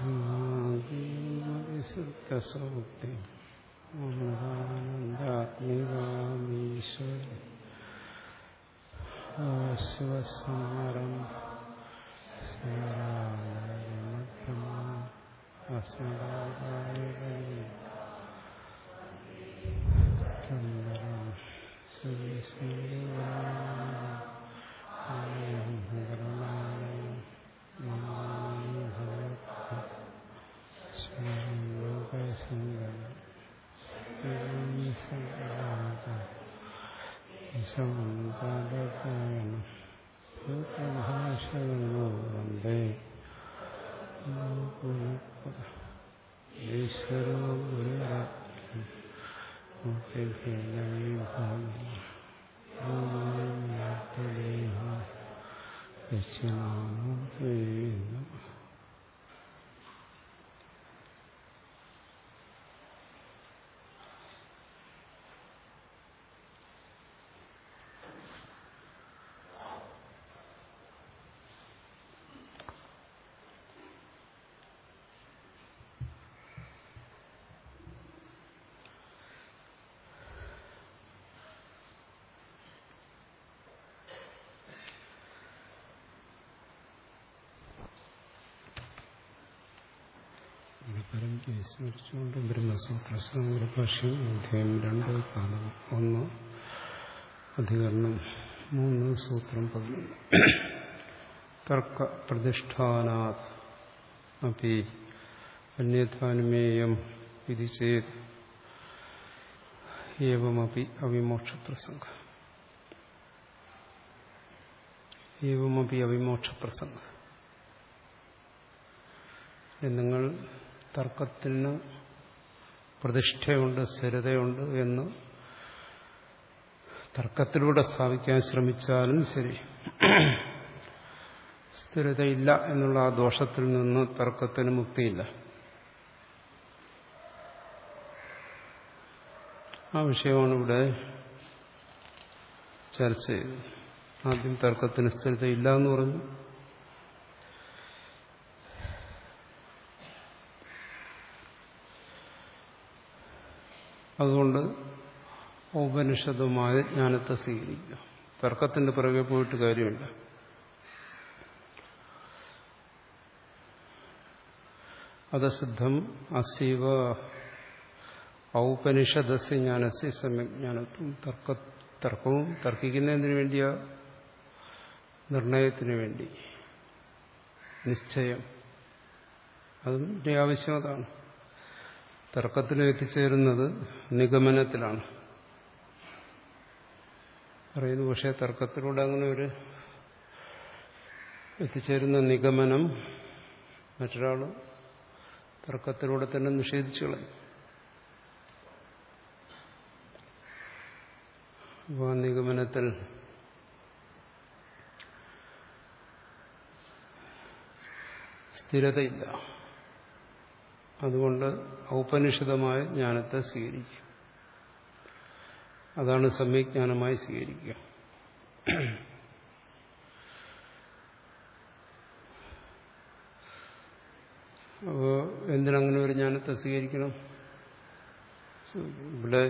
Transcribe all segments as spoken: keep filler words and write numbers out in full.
സൂക്തി ആനന്ദാത്മികാമീശ്വരി ശിവസമാരം വന്ദേ ഈശ്വരോ സ്മരിച്ചുകൊണ്ട് ബ്രഹ്മസൂത്ര ഭാഷ്യം അധ്യായം രണ്ട് കാലം ഒന്ന് അധികരണം മൂന്ന് സൂത്രം പതിനൊന്ന് തർക്ക പ്രതിഷ്ഠാനാത് അപി അന്യഥാനുമേയം ഇതി ചേത് ഏവമപി അവിമോക്ഷപ്രസംഗ ഏവമപി അവിമോക്ഷപ്രസംഗ നിങ്ങൾ തർക്കത്തിന് പ്രതിഷ്ഠയുണ്ട്, സ്ഥിരതയുണ്ട് എന്ന് തർക്കത്തിലൂടെ സ്ഥാപിക്കാൻ ശ്രമിച്ചാലും ശരി, സ്ഥിരതയില്ല എന്നുള്ള ആ ദോഷത്തിൽ നിന്ന് തർക്കത്തിന് മുക്തിയില്ല. ആ വിഷയമാണ് ഇവിടെ ചർച്ച ചെയ്തത്. ആദ്യം തർക്കത്തിന് സ്ഥിരതയില്ല എന്ന് പറഞ്ഞു. അതുകൊണ്ട് ഔപനിഷദമായ ജ്ഞാനത്തെ സ്വീകരിക്കുക. തർക്കത്തിന്റെ പിറകെ പോയിട്ട് കാര്യമില്ല. അതസിദ്ധം അസീവ ഔപനിഷദസ്യ ജ്ഞാനസ്യ സമ്യജ്ഞാനത്വം. തർക്ക തർക്കവും തർക്കിക്കുന്നതിന് വേണ്ടിയ നിർണയത്തിന് വേണ്ടി നിശ്ചയം, അതിന്റെ ആവശ്യം അതാണ്. തർക്കത്തിൽ എത്തിച്ചേരുന്നത് നിഗമനത്തിലാണ് പറയുന്നു. പക്ഷേ തർക്കത്തിലൂടെ അങ്ങനെ ഒരു എത്തിച്ചേരുന്ന നിഗമനം മറ്റൊരാൾ തർക്കത്തിലൂടെ തന്നെ നിഷേധിച്ചു കളയും. അപ്പോൾ ആ നിഗമനത്തിൽ സ്ഥിരതയില്ല. അതുകൊണ്ട് ഔപനിഷിതമായ ജ്ഞാനത്തെ സ്വീകരിക്കും. അതാണ് സമ്യജ്ഞാനമായി സ്വീകരിക്കുക. അപ്പോൾ എന്തിനങ്ങനെ ഒരു ജ്ഞാനത്തെ സ്വീകരിക്കണം? ഇവിടെ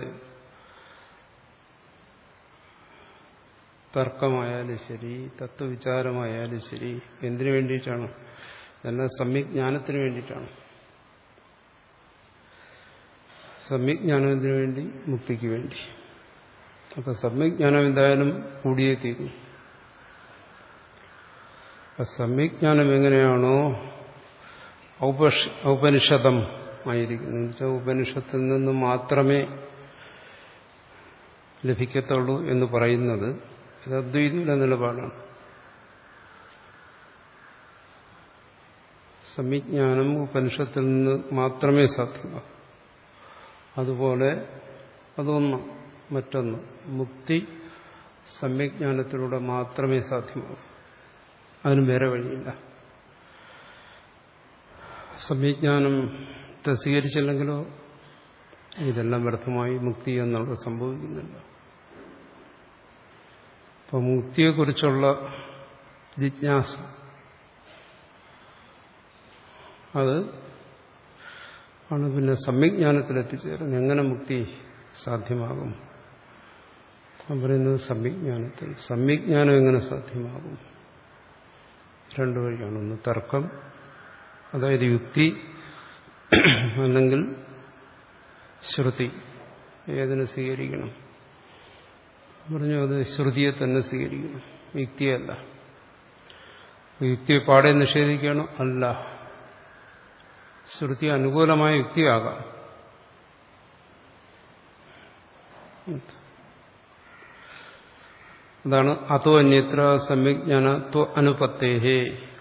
തർക്കമായാലും ശരി, തത്വവിചാരമായാലും ശരി, എന്തിനു വേണ്ടിയിട്ടാണ്? എന്നാൽ സമ്യജ്ഞാനത്തിന് വേണ്ടിയിട്ടാണ്. സമ്യജ്ഞാനത്തിന് വേണ്ടി, മുക്തിക്ക് വേണ്ടി. അപ്പൊ സമ്യജ്ഞാനം എന്തായാലും കൂടിയേ തീരും. അപ്പൊ സമ്യജ്ഞാനം എങ്ങനെയാണോ ഔപനിഷദം ആയിരിക്കുന്നത്, എന്ന് വെച്ചാൽ ഉപനിഷത്തിൽ നിന്ന് മാത്രമേ ലഭിക്കത്തുള്ളൂ എന്ന് പറയുന്നത്, ഇത് അദ്വൈതിയുടെ നിലപാടാണ്. സമ്യജ്ഞാനം ഉപനിഷത്തിൽ നിന്ന് മാത്രമേ സാധ്യമാകൂ. അതുപോലെ അതൊന്ന്. മറ്റൊന്ന്, മുക്തി സമ്യജ്ഞാനത്തിലൂടെ മാത്രമേ സാധ്യമാകൂ. അതിന് വേറെ വഴിയില്ല. സമ്യജ്ഞാനത്തെ സ്വീകരിച്ചില്ലെങ്കിലോ ഇതെല്ലാം വ്യർത്ഥമായി മുക്തി എന്നുള്ളത് സംഭവിക്കുന്നില്ല. അപ്പം മുക്തിയെക്കുറിച്ചുള്ള ജിജ്ഞാസ അത് ആണ് പിന്നെ സമ്യജ്ഞാനത്തിലെത്തിച്ചേരുന്നത്. എങ്ങനെ മുക്തി സാധ്യമാകും? പറയുന്നത് സമ്യജ്ഞാനത്തിൽ. സമ്യജ്ഞാനം എങ്ങനെ സാധ്യമാകും? രണ്ടു വഴിയാണ്. ഒന്ന് തർക്കം, അതായത് യുക്തി, അല്ലെങ്കിൽ ശ്രുതി. ഏതിനെ സ്വീകരിക്കണം? പറഞ്ഞു അത് ശ്രുതിയെ തന്നെ സ്വീകരിക്കണം, യുക്തിയല്ല. യുക്തിയെ പാടെ നിഷേധിക്കണം? അല്ല. ശ്രുതി അനുകൂലമായ യുക്തിയാകാം. അതാണ് അതോ അന്യത്ര സമ്യജ്ഞാന ത്വ അനുപത്തേഹേ.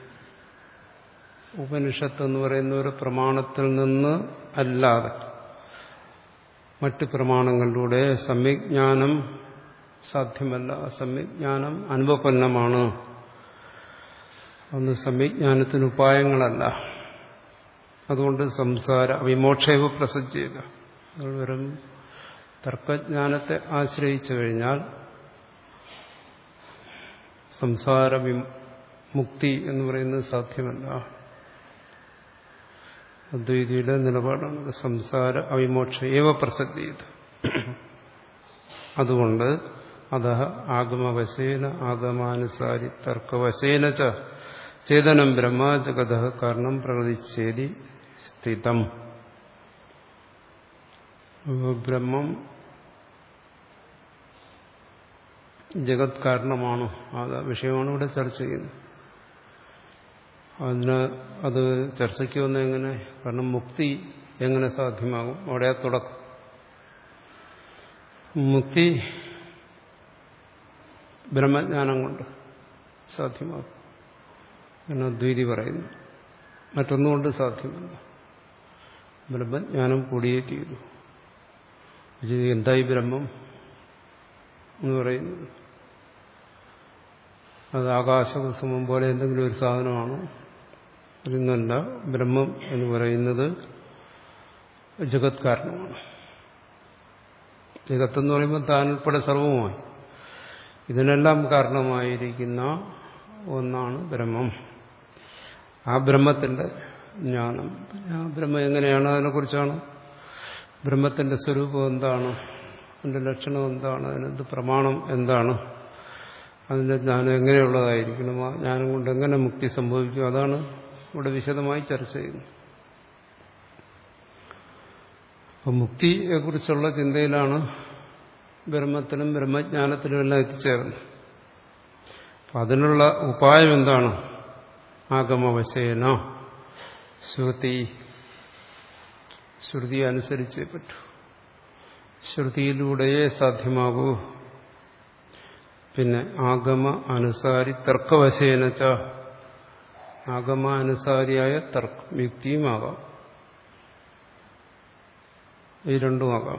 ഉപനിഷത്ത് എന്ന് പറയുന്ന ഒരു പ്രമാണത്തിൽ നിന്ന് അല്ലാതെ മറ്റ് പ്രമാണങ്ങളിലൂടെ സമ്യജ്ഞാനം സാധ്യമല്ല. സമ്യജ്ഞാനം അനുപപന്നമാണ്. അന്ന് സമ്യജ്ഞാനത്തിന് ഉപായങ്ങളല്ല. അതുകൊണ്ട് സംസാര വിമോക്ഷേവ പ്രസജ്ജേത. വെറും തർക്കജ്ഞാനത്തെ ആശ്രയിച്ചു കഴിഞ്ഞാൽ സംസാര മുക്തി എന്ന് പറയുന്നത് സാധ്യമല്ല. അദ്വൈതിയുടെ നിലപാടാണ് സംസാര അവിമോക്ഷ ഏവ പ്രസക്തിയത്. അതുകൊണ്ട് അത ആഗമവശേന ആഗമാനുസാരി തർക്കവശേന ച ചേതനം ബ്രഹ്മ ജഗത കാരണം പ്രകൃതിച്ചേതി സ്ഥിതം. ബ്രഹ്മം ജഗത് കാരണമാണ്. അത് വിഷയമാണ് ഇവിടെ ചർച്ച ചെയ്യുന്നത്. അതിന് അത് ചർച്ചയ്ക്ക് വന്ന എങ്ങനെ? കാരണം മുക്തി എങ്ങനെ സാധ്യമാകും? അവിടെ ആ തുടക്കം. മുക്തി ബ്രഹ്മജ്ഞാനം കൊണ്ട് സാധ്യമാകും എന്ന് അദ്വൈതി പറയുന്നു. മറ്റൊന്നുകൊണ്ട് സാധ്യമല്ല. ബ്രഹ്മജ്ഞാനം കൂടിയേ തീരൂ. എന്തായി ബ്രഹ്മം എന്ന് പറയുന്നത്? അത് ആകാശകുസുമം പോലെ എന്തെങ്കിലും ഒരു സാധനമാണോ? ഇതൊന്നല്ല. ബ്രഹ്മം എന്ന് പറയുന്നത് ജഗത് കാരണമാണ്. ജഗത്തെന്ന് പറയുമ്പോൾ താൻ ഉൾപ്പെടെ സർവവുമായി ഇതിനെല്ലാം കാരണമായിരിക്കുന്ന ഒന്നാണ് ബ്രഹ്മം. ആ ബ്രഹ്മത്തിന്റെ ജ്ഞാനം. ആ ബ്രഹ്മം എങ്ങനെയാണ്? അതിനെക്കുറിച്ചാണ്. ബ്രഹ്മത്തിന്റെ സ്വരൂപം എന്താണ്? അതിന്റെ ലക്ഷണം എന്താണ്? അതിനെന്ത് പ്രമാണം എന്താണ്? അതിന്റെ ജ്ഞാനം എങ്ങനെയുള്ളതായിരിക്കണം? ആ ജ്ഞാനം കൊണ്ട് എങ്ങനെ മുക്തി സംഭവിക്കും? അതാണ് ഇവിടെ വിശദമായി ചർച്ച ചെയ്യുന്നത്. അപ്പം മുക്തിയെക്കുറിച്ചുള്ള ചിന്തയിലാണ് ബ്രഹ്മത്തിലും ബ്രഹ്മജ്ഞാനത്തിലും എല്ലാം എത്തിച്ചേർന്നത്. അപ്പം അതിനുള്ള ഉപായം എന്താണ്? ആഗമവശേന ശ്രുതി. ശ്രുതി അനുസരിച്ചേ പറ്റൂ. ശ്രുതിയിലൂടെയേ സാധ്യമാകൂ. പിന്നെ ആഗമ അനുസാരി തർക്കവശേനച്ച. ആഗമ അനുസാരിയായ തർക്കം യുക്തിയുമാകാം. ഈ രണ്ടുമാകാം.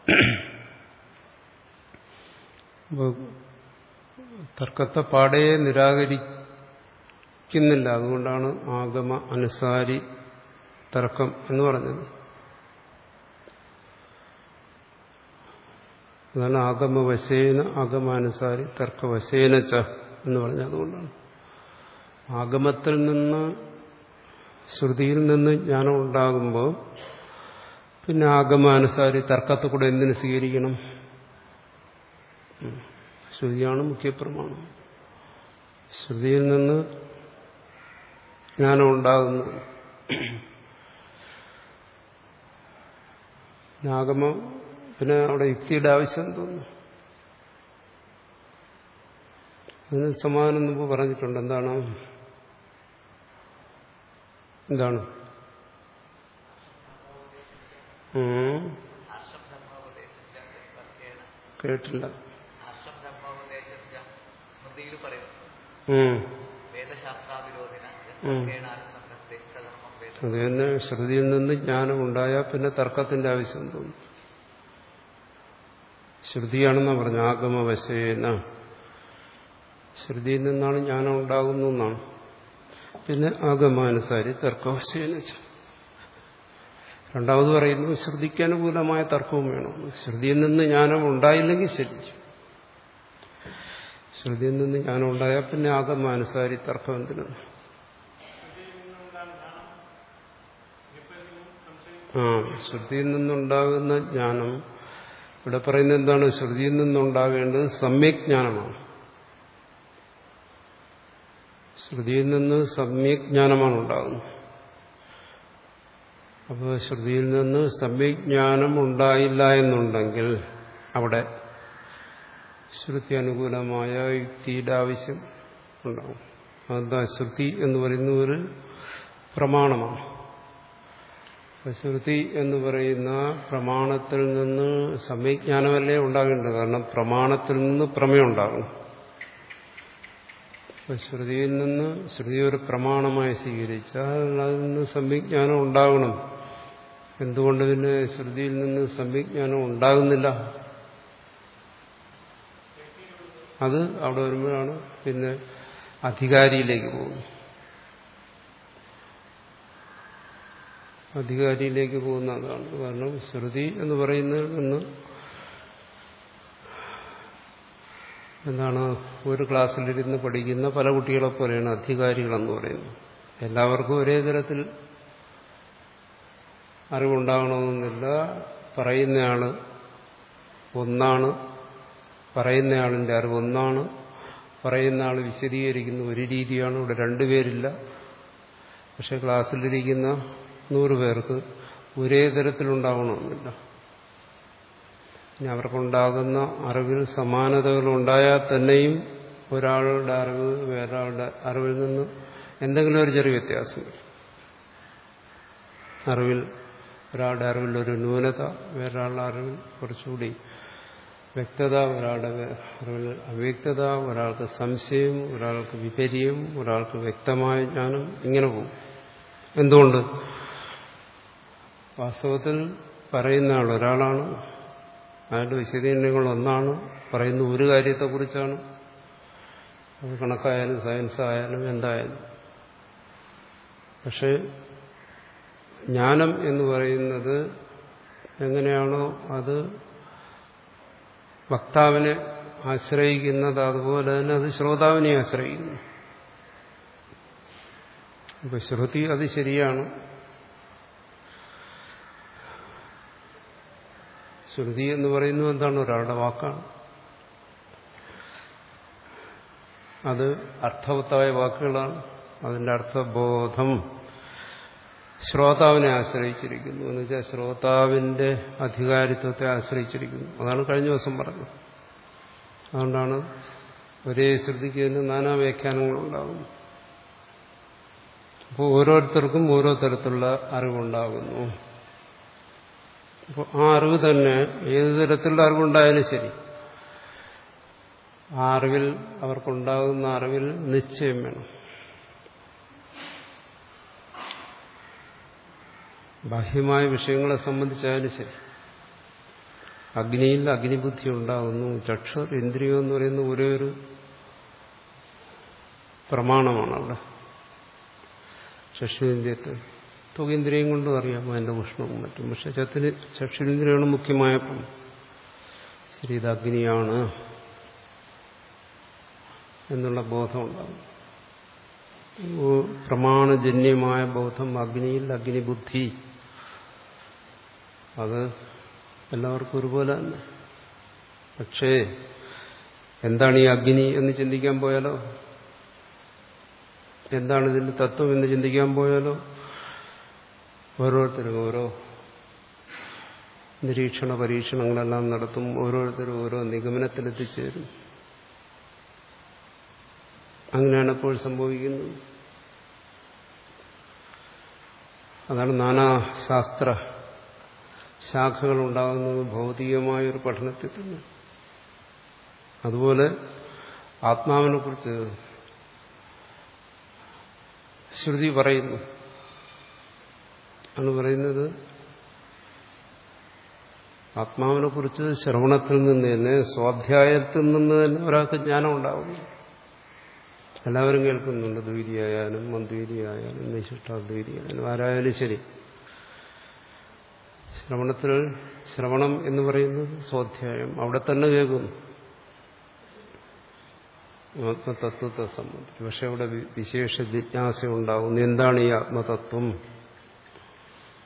തർക്കത്തെ പാടെ നിരാകരിക്കുന്നില്ല. അതുകൊണ്ടാണ് ആഗമ അനുസാരി തർക്കം എന്ന് പറഞ്ഞത്. അതാണ് ആഗമവശേന ആഗമാനുസാരി തർക്കവശേനച്ച എന്ന് പറഞ്ഞത്. അതുകൊണ്ടാണ് ആഗമത്തിൽ നിന്ന് ശ്രുതിയിൽ നിന്ന് ജ്ഞാനം ഉണ്ടാകുമ്പോൾ പിന്നെ ആഗമാനുസാരി തർക്കത്തെ കൂടെ എന്തിനു സ്വീകരിക്കണം? ശ്രുതിയാണ് മുഖ്യപ്രമാണം. ശ്രുതിയിൽ നിന്ന് ജ്ഞാനം ഉണ്ടാകുന്നു. ആഗമം പിന്നെ അവിടെ യുക്തിയുടെ ആവശ്യം തോന്നുന്നു. അതിന് സമാധാനം മുമ്പ് പറഞ്ഞിട്ടുണ്ട്. എന്താണ് എന്താണ് കേട്ടില്ല. അത് തന്നെ. ശ്രുതിയിൽ നിന്ന് ജ്ഞാനം ഉണ്ടായാൽ പിന്നെ തർക്കത്തിന്റെ ആവശ്യം തോന്നും. ശ്രുതിയാണെന്നാണ് പറഞ്ഞു. ആഗമവശേന ശ്രുതിയിൽ നിന്നാണ് ജ്ഞാനം ഉണ്ടാകുന്നു എന്നാണ്. പിന്നെ ആഗമാനുസാരി തർക്കവശേന. രണ്ടാമത് പറയുന്നു ശ്രുതിക്ക് അനുകൂലമായ തർക്കവും വേണം. ശ്രുതിയിൽ നിന്ന് ജ്ഞാനം ഉണ്ടായില്ലെങ്കിൽ ശരി. ശ്രുതിയിൽ നിന്ന് ജ്ഞാനം ഉണ്ടായാൽ പിന്നെ ആഗമാനുസാരി തർക്കം എന്തിനാണ്? ആ ശ്രുതിയിൽ നിന്നുണ്ടാകുന്ന ജ്ഞാനം ഇവിടെ പറയുന്നത് എന്താണ്? ശ്രുതിയിൽ നിന്നുണ്ടാകേണ്ടത് സമ്യക് ജ്ഞാനമാണ്. ശ്രുതിയിൽ നിന്ന് സമ്യക് ജ്ഞാനമാണ് ഉണ്ടാകുന്നത്. അപ്പോൾ ശ്രുതിയിൽ നിന്ന് സമ്യക് ജ്ഞാനം ഉണ്ടായില്ല എന്നുണ്ടെങ്കിൽ അവിടെ ശ്രുതി അനുകൂലമായ യുക്തിയുടെ ആവശ്യം ഉണ്ടാകും. അതെന്താ? ശ്രുതി എന്ന് പറയുന്ന ഒരു പ്രമാണമാണ്. ശ്രുതി എന്ന് പറയുന്ന പ്രമാണത്തിൽ നിന്ന് സമ്യജ്ഞാനമല്ലേ ഉണ്ടാകേണ്ടത്? കാരണം പ്രമാണത്തിൽ നിന്ന് പ്രമേയം ഉണ്ടാകും. ശ്രുതിയിൽ നിന്ന് ശ്രുതി ഒരു പ്രമാണമായി സ്വീകരിച്ചാൽ അതിൽ നിന്ന് സമ്യജ്ഞാനം ഉണ്ടാകണം. എന്തുകൊണ്ട് പിന്നെ ശ്രുതിയിൽ നിന്ന് സമ്യജ്ഞാനം ഉണ്ടാകുന്നില്ല? അത് അവിടെ വരുമ്പോഴാണ് പിന്നെ അധികാരിയിലേക്ക് പോകുന്നത്. അധികാരിയിലേക്ക് പോകുന്ന അതാണ്. കാരണം ശ്രുതി എന്ന് പറയുന്നതിൽ നിന്ന് എന്താണ്, ഒരു ക്ലാസ്സിലിരുന്ന് പഠിക്കുന്ന പല കുട്ടികളെ പോലെയാണ് അധികാരികളെന്ന് പറയുന്നത്. എല്ലാവർക്കും ഒരേ തരത്തിൽ അറിവുണ്ടാകണമെന്നില്ല. പറയുന്നയാള് ഒന്നാണ്, പറയുന്നയാളിന്റെ അറിവ് ഒന്നാണ്, പറയുന്ന ആൾ വിശദീകരിക്കുന്ന ഒരു രീതിയാണ്. ഇവിടെ രണ്ടുപേരില്ല. പക്ഷെ ക്ലാസ്സിലിരിക്കുന്ന നൂറ് പേർക്ക് ഒരേ തരത്തിലുണ്ടാകണമെന്നില്ല. ഇനി അവർക്കുണ്ടാകുന്ന അറിവിൽ സമാനതകൾ ഉണ്ടായാൽ തന്നെയും ഒരാളുടെ അറിവ് വേറൊരാളുടെ അറിവിൽ നിന്ന് എന്തെങ്കിലും ഒരു ചെറിയ വ്യത്യാസം വരും. അറിവിൽ ഒരാളുടെ അറിവിൽ ഒരു ന്യൂനത, വേറൊരാളുടെ അറിവിൽ കുറച്ചുകൂടി വ്യക്തത, ഒരാളുടെ അറിവിൽ അവ്യക്തത, ഒരാൾക്ക് സംശയം, ഒരാൾക്ക് വിപര്യം, ഒരാൾക്ക് വ്യക്തമായ ജ്ഞാനം, ഇങ്ങനെ പോകും. എന്തുകൊണ്ട്? വാസ്തവത്തിൽ പറയുന്ന ആൾ ഒരാളാണ്, അയാളുടെ വിശദീകരണങ്ങൾ ഒന്നാണ്, പറയുന്ന ഒരു കാര്യത്തെക്കുറിച്ചാണ്. അത് കണക്കായാലും സയൻസ് ആയാലും എന്തായാലും. പക്ഷെ ജ്ഞാനം എന്ന് പറയുന്നത് എങ്ങനെയാണോ അത് വക്താവിനെ ആശ്രയിക്കുന്നത്, അതുപോലെ തന്നെ അത് ശ്രോതാവിനെ ആശ്രയിക്കുന്നു. ഇപ്പൊ ശ്രുതി അത് ശരിയാണ്. ശ്രുതി എന്ന് പറയുന്നത് എന്താണ്? ഒരാളുടെ വാക്കാണ്. അത് അർത്ഥവത്തായ വാക്കുകളാണ്. അതിന്റെ അർത്ഥബോധം ശ്രോതാവിനെ ആശ്രയിച്ചിരിക്കുന്നു. എന്ന് വെച്ചാൽ ശ്രോതാവിന്റെ അധികാരിത്വത്തെ ആശ്രയിച്ചിരിക്കുന്നു. അതാണ് കഴിഞ്ഞ ദിവസം പറഞ്ഞത്. അതുകൊണ്ടാണ് ഒരേ ശ്രുതിക്ക് തന്നെ നാനാ വ്യാഖ്യാനങ്ങളുണ്ടാകുന്നു. അപ്പോൾ ഓരോരുത്തർക്കും ഓരോ തരത്തിലുള്ള അറിവുണ്ടാകുന്നു. അപ്പോൾ ആ അറിവ് തന്നെ ഏത് തരത്തിലുള്ള അറിവുണ്ടായാലും ശരി, ആ അറിവിൽ അവർക്കുണ്ടാകുന്ന അറിവിൽ നിശ്ചയം വേണം. ബാഹ്യമായ വിഷയങ്ങളെ സംബന്ധിച്ചായാലും ശരി, അഗ്നിയിൽ അഗ്നിബുദ്ധി ഉണ്ടാകുന്നു. ചക്ഷു ഇന്ദ്രിയം എന്ന് പറയുന്ന ഒരേ ഒരു പ്രമാണമാണ് അവിടെ. ചക്ഷുരേന്ദ്രിയത്തെ ത്വകേന്ദ്രിയം കൊണ്ടും അറിയാം അതിന്റെ ഉഷ്ണവും മറ്റും. പക്ഷെ ചത്തിന് ചക്ഷുരേന്ദ്രിയമാണ് മുഖ്യമായ പ്രമാണം. ശരി, ഇത് അഗ്നിയാണ് എന്നുള്ള ബോധം ഉണ്ടാകും. പ്രമാണജന്യമായ ബോധം അഗ്നിയിൽ അഗ്നിബുദ്ധി, അത് എല്ലാവർക്കും ഒരുപോലെ തന്നെ. പക്ഷേ എന്താണ് ഈ അഗ്നി എന്ന് ചിന്തിക്കാൻ പോയാലോ, എന്താണ് ഇതിന്റെ തത്വം എന്ന് ചിന്തിക്കാൻ പോയാലോ, ഓരോരുത്തരും ഓരോ നിരീക്ഷണ പരീക്ഷണങ്ങളെല്ലാം നടത്തും. ഓരോരുത്തരും ഓരോ നിഗമനത്തിലെത്തിച്ചേരും. അങ്ങനെയാണ് ഇപ്പോൾ സംഭവിക്കുന്നത്. അതാണ് നാനാശാസ്ത്ര ശാഖകൾ ഉണ്ടാകുന്നത് ഭൗതികമായൊരു പഠനത്തിൽ തന്നെ. അതുപോലെ ആത്മാവിനെ കുറിച്ച് ശ്രുതി പറയുന്നു. ആണ് പറയുന്നത് ആത്മാവിനെ കുറിച്ച് ശ്രവണത്തിൽ നിന്ന് തന്നെ, സ്വാധ്യായത്തിൽ നിന്ന് തന്നെ ഒരാൾക്ക് ജ്ഞാനം ഉണ്ടാകുന്നു. എല്ലാവരും കേൾക്കുന്നുണ്ട്. ദ്വൈതിയായാലും മദ്വൈതിയായാലും നിശിഷ്ടാദ്വൈതിയായാലും ആരായാലും ശരി. ശ്രവണത്തിൽ ശ്രവണം എന്ന് പറയുന്നത് സ്വാധ്യായം. അവിടെ തന്നെ കേൾക്കുന്നു ആത്മതത്വത്തെ സംബന്ധിച്ച്. പക്ഷെ അവിടെ വിശേഷ ജിജ്ഞാസ ഉണ്ടാകുന്നു. എന്താണ് ഈ ആത്മതത്വം?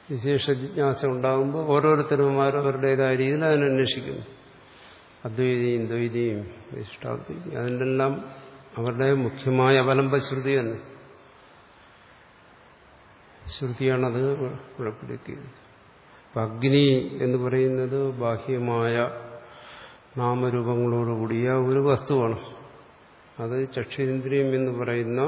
വിശേഷ ജിജ്ഞാസ ഉണ്ടാകുമ്പോൾ ഓരോരുത്തരും അവരുടേതായ രീതിയിൽ അതിനന്വേഷിക്കുന്നു. അദ്വൈതിയും ദ്വൈതിയും വിശിഷ്ടാദ്വൈതിയും അതിൻ്റെ എല്ലാം അവരുടെ മുഖ്യമായ അവലംബശ്രുതി തന്നെ. ശ്രുതിയാണത് വെളിപ്പെടുത്തിയത്. അപ്പം അഗ്നി എന്ന് പറയുന്നത് ബാഹ്യമായ നാമരൂപങ്ങളോടുകൂടിയ ഒരു വസ്തുവാണ്. അത് ചക്ഷുരേന്ദ്രിയം എന്ന് പറയുന്ന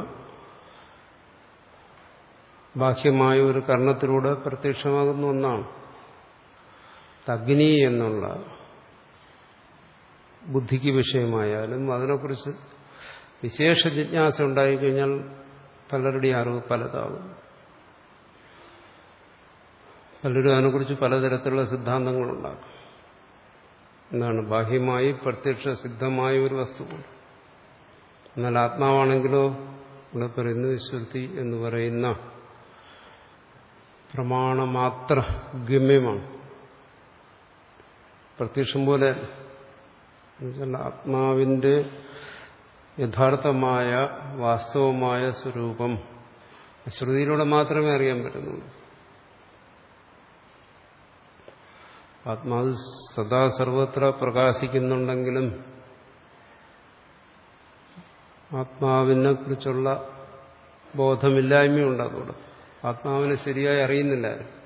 ബാഹ്യമായ ഒരു കർണത്തിലൂടെ പ്രത്യക്ഷമാകുന്ന ഒന്നാണ്. അഗ്നി എന്നുള്ള ബുദ്ധിക്ക് വിഷയമായാലും അതിനെക്കുറിച്ച് വിശേഷ ജിജ്ഞാസ ഉണ്ടായിക്കഴിഞ്ഞാൽ പലരുടെയും അറിവ് പലതാകും. പലരും അതിനെക്കുറിച്ച് പലതരത്തിലുള്ള സിദ്ധാന്തങ്ങളുണ്ടാക്കും. എന്താണ് ബാഹ്യമായി പ്രത്യക്ഷ സിദ്ധമായ ഒരു വസ്തുവാണ്. എന്നാൽ ആത്മാവാണെങ്കിലോ ഇവിടെ പറയുന്നത് ശ്രുതി എന്ന് പറയുന്ന പ്രമാണമാത്ര ഗമ്യമാണ്. പ്രത്യക്ഷം പോലെ ആത്മാവിന്റെ യഥാർത്ഥമായ വാസ്തവമായ സ്വരൂപം ശ്രുതിയിലൂടെ മാത്രമേ അറിയാൻ പറ്റുന്നുള്ളൂ. ആത്മാവ് സദാ സർവത്ര പ്രകാശിക്കുന്നുണ്ടെങ്കിലും ആത്മാവിനെ കുറിച്ചുള്ള ബോധമില്ലായ്മയുണ്ട്. അതോടെ ആത്മാവിനെ ശരിയായി അറിയുന്നില്ല.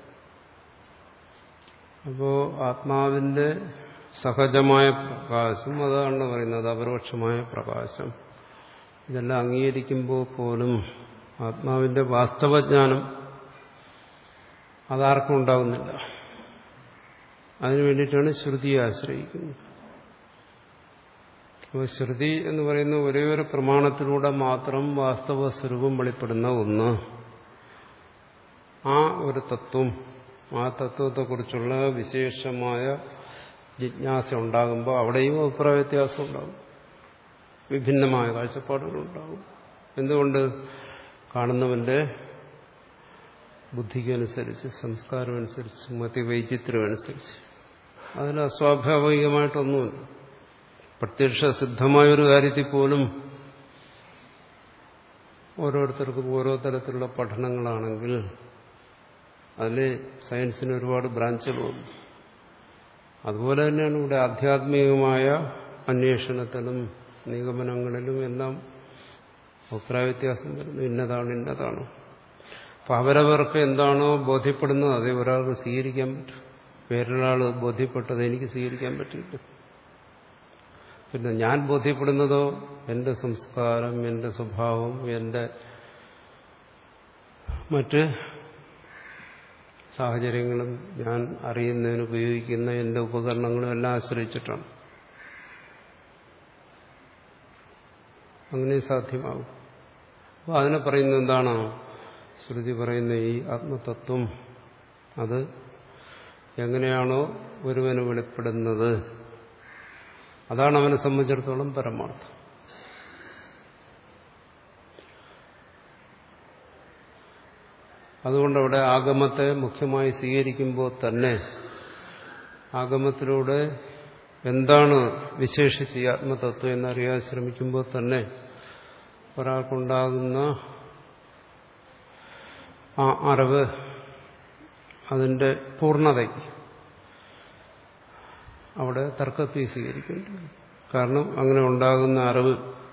അപ്പോ ആത്മാവിന്റെ സഹജമായ പ്രകാശം, അതാണ് പറയുന്നത് അപരോക്ഷമായ പ്രകാശം, ഇതെല്ലാം അംഗീകരിക്കുമ്പോൾ പോലും ആത്മാവിന്റെ വാസ്തവജ്ഞാനം അതാർക്കും ഉണ്ടാകുന്നില്ല. അതിനു വേണ്ടിയിട്ടാണ് ശ്രുതിയെ ആശ്രയിക്കുന്നത്. അപ്പോൾ ശ്രുതി എന്ന് പറയുന്ന ഒരേ ഒരു പ്രമാണത്തിലൂടെ മാത്രം വാസ്തവ സ്വരൂപം വെളിപ്പെടുന്ന ഒന്ന്. ആ ഒരു തത്വം, ആ തത്വത്തെക്കുറിച്ചുള്ള വിശേഷമായ ജിജ്ഞാസ ഉണ്ടാകുമ്പോൾ അവിടെയും അഭിപ്രായ വ്യത്യാസം ഉണ്ടാകും, വിഭിന്നമായ കാഴ്ചപ്പാടുകളുണ്ടാകും. എന്തുകൊണ്ട്? കാണുന്നവന്റെ ബുദ്ധിക്കനുസരിച്ച്, സംസ്കാരമനുസരിച്ച്, മതിവൈചിത്ര്യമനുസരിച്ച്. അതിൽ അസ്വാഭാവികമായിട്ടൊന്നുമില്ല. പ്രത്യക്ഷ സിദ്ധമായൊരു കാര്യത്തിൽ പോലും ഓരോരുത്തർക്കും ഓരോ തരത്തിലുള്ള പഠനങ്ങളാണെങ്കിൽ അതിൽ സയൻസിന് ഒരുപാട് ബ്രാഞ്ചുകളുണ്ട്. അതുപോലെ തന്നെയാണ് ഇവിടെ ആധ്യാത്മികമായ അന്വേഷണത്തിലും നിഗമനങ്ങളിലും എല്ലാം അഭിപ്രായ വ്യത്യാസം വരുന്നു. ഇന്നതാണ് ഇന്നതാണ്. അപ്പം അവരവർക്ക് എന്താണോ ബോധ്യപ്പെടുന്നത് അതേ ഒരാൾക്ക് സ്വീകരിക്കാൻ പറ്റും. വേറൊരാൾ ബോധ്യപ്പെട്ടത് എനിക്ക് സ്വീകരിക്കാൻ പറ്റില്ല. പിന്നെ ഞാൻ ബോധ്യപ്പെടുന്നതോ എന്റെ സംസ്കാരം, എന്റെ സ്വഭാവം, എന്റെ മറ്റ് സാഹചര്യങ്ങളും ഞാൻ അറിയുന്നതിന് ഉപയോഗിക്കുന്ന എന്റെ ഉപകരണങ്ങളും എല്ലാം ആശ്രയിച്ചിട്ടാണ്. അങ്ങനെ സാധ്യമാകും. അപ്പോൾ അതിനെ പറയുന്നത് എന്താണ്? ശ്രുതി പറയുന്ന ഈ ആത്മതത്വം അത് എങ്ങനെയാണോ ഒരുവന് വെളിപ്പെടുന്നത് അതാണ് അവനെ സംബന്ധിച്ചിടത്തോളം പരമാർത്ഥം. അതുകൊണ്ടവിടെ ആഗമത്തെ മുഖ്യമായി സ്വീകരിക്കുമ്പോൾ തന്നെ ആഗമത്തിലൂടെ എന്താണ് വിശേഷിച്ച് ഈ ആത്മതത്വം എന്നറിയാൻ ശ്രമിക്കുമ്പോൾ തന്നെ ഒരാൾക്കുണ്ടാകുന്ന ആ അറിവ് അതിന്റെ പൂർണ്ണതയ്ക്ക് അവിടെ തർക്കത്തെ സ്വീകരിക്കേണ്ടി. കാരണം അങ്ങനെ ഉണ്ടാകുന്ന അറിവ്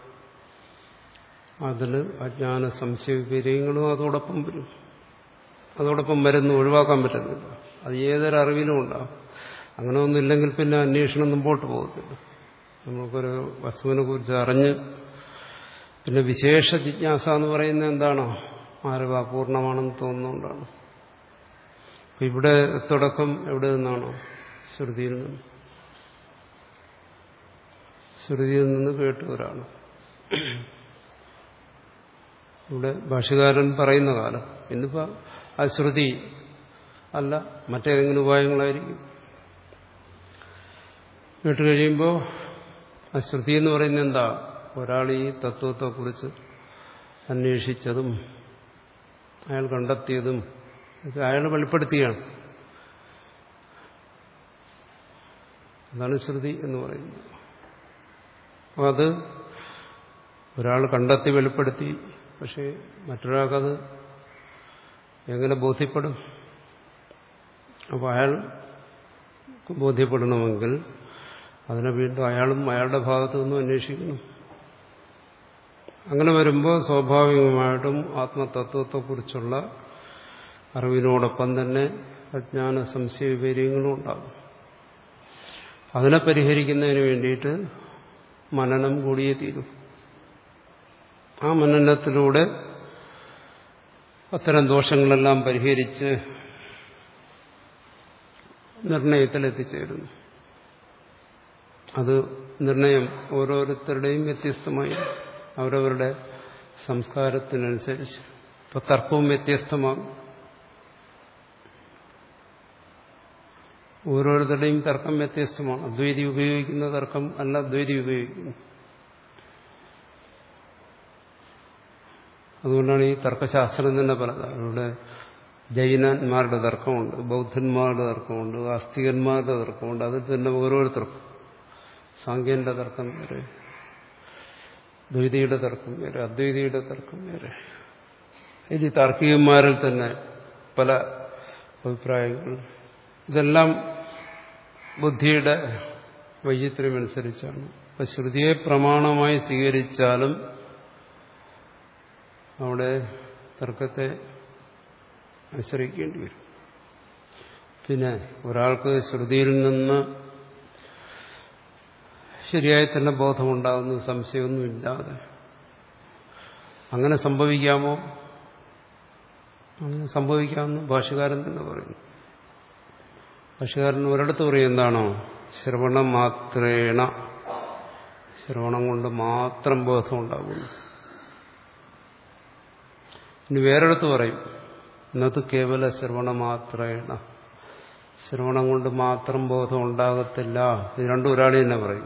അതിൽ അജ്ഞാന സംശയ വിപര്യങ്ങളും അതോടൊപ്പം വരും. അതോടൊപ്പം വരുന്നു, ഒഴിവാക്കാൻ പറ്റുന്നില്ല. അത് ഏതൊരു അറിവിലും ഉണ്ടാകും. അങ്ങനെ ഒന്നുമില്ലെങ്കിൽ പിന്നെ അന്വേഷണം മുമ്പോട്ട് പോകത്തില്ല. നമുക്കൊരു വസ്തുവിനെ കുറിച്ച് അറിഞ്ഞ് പിന്നെ വിശേഷ ജിജ്ഞാസ എന്ന് പറയുന്നത് എന്താണോ അറിവ് അപൂർണമാണെന്ന് തോന്നുന്നതുകൊണ്ടാണ്. ഇവിടെ തുടക്കം എവിടെ നിന്നാണോ? ശ്രുതിയിൽ നിന്ന്. ശ്രുതിയിൽ നിന്ന് കേട്ടു ഒരാണ്. ഇവിടെ ഭാഷ്യകാരൻ പറയുന്ന കാലം ഇന്നിപ്പോ ആ ശ്രുതി അല്ല മറ്റേതെങ്കിലും ഉപായങ്ങളായിരിക്കും. കേട്ട് കഴിയുമ്പോൾ ആ ശ്രുതി എന്ന് പറയുന്നത് എന്താ? ഒരാൾ ഈ തത്വത്തെക്കുറിച്ച് അന്വേഷിച്ചതും അയാൾ കണ്ടെത്തിയതും അയാൾ വെളിപ്പെടുത്തിയാണ്. അതാണ് ശ്രുതി എന്ന് പറയുന്നത്. അപ്പം അത് ഒരാൾ കണ്ടെത്തി വെളിപ്പെടുത്തി. പക്ഷെ മറ്റൊരാൾക്കത് എങ്ങനെ ബോധ്യപ്പെടും? അപ്പോൾ അയാൾ ബോധ്യപ്പെടണമെങ്കിൽ അതിനെ വീണ്ടും അയാളും അയാളുടെ ഭാഗത്തു നിന്നും അന്വേഷിക്കണം. അങ്ങനെ വരുമ്പോൾ സ്വാഭാവികമായിട്ടും ആത്മതത്വത്തെക്കുറിച്ചുള്ള അറിവിനോടൊപ്പം തന്നെ അജ്ഞാന സംശയ വിപര്യങ്ങളും ഉണ്ടാകും. അതിനെ പരിഹരിക്കുന്നതിന് വേണ്ടിയിട്ട് മനനം കൂടിയേ തീരും. ആ മനനത്തിലൂടെ അത്തരം ദോഷങ്ങളെല്ലാം പരിഹരിച്ച് നിർണയത്തിൽ എത്തിച്ചേരുന്നു. അത് നിർണയം ഓരോരുത്തരുടെയും വ്യത്യസ്തമായി അവരവരുടെ സംസ്കാരത്തിനനുസരിച്ച്. ഇപ്പൊ തർക്കവും വ്യത്യസ്തമാകും. ഓരോരുത്തരുടെയും തർക്കം വ്യത്യസ്തമാണ്. അദ്വൈതി ഉപയോഗിക്കുന്ന തർക്കം അല്ല അദ്വൈതി ഉപയോഗിക്കുന്നു. അതുകൊണ്ടാണ് ഈ തർക്കശാസ്ത്രം തന്നെ പറഞ്ഞത്. അവിടെ ജൈനന്മാരുടെ തർക്കമുണ്ട്, ബൗദ്ധന്മാരുടെ തർക്കമുണ്ട്, ആസ്തികന്മാരുടെ തർക്കമുണ്ട്. അതിൽ തന്നെ ഓരോരുത്തർക്കും സാങ്കേന്റെ തർക്കം വേറെ, ദ്വൈതിയുടെ തർക്കം വേറെ, അദ്വൈതിയുടെ തർക്കം വേറെ. ഇനി താർക്കികന്മാരിൽ തന്നെ പല അഭിപ്രായങ്ങൾ. ഇതെല്ലാം ബുദ്ധിയുടെ വൈചിത്ര്യമനുസരിച്ചാണ്. ഇപ്പൊ ശ്രുതിയെ പ്രമാണമായി സ്വീകരിച്ചാലും അവിടെ തർക്കത്തെ ആശ്രയിക്കേണ്ടി വരും. പിന്നെ ഒരാൾക്ക് ശ്രുതിയിൽ നിന്ന് ശരിയായി തന്നെ ബോധമുണ്ടാകുന്ന സംശയമൊന്നുമില്ലാതെ അങ്ങനെ സംഭവിക്കാമോ? അങ്ങനെ സംഭവിക്കാമെന്ന് ഭാഷ്യകാരൻ തന്നെ പറയുന്നു. ഭാഷ്യകാരൻ ഒരിടത്ത് പറയും എന്താണോ? ശ്രവണം മാത്രേണ, ശ്രവണം കൊണ്ട് മാത്രം ബോധം ഉണ്ടാകുന്നു. ഇനി വേറെടുത്ത് പറയും എന്നത് കേവല ശ്രവണ മാത്രേണ, ശ്രവണം കൊണ്ട് മാത്രം ബോധം ഉണ്ടാകത്തില്ല. ഇത് രണ്ടും ഒരാളെ തന്നെ പറയും,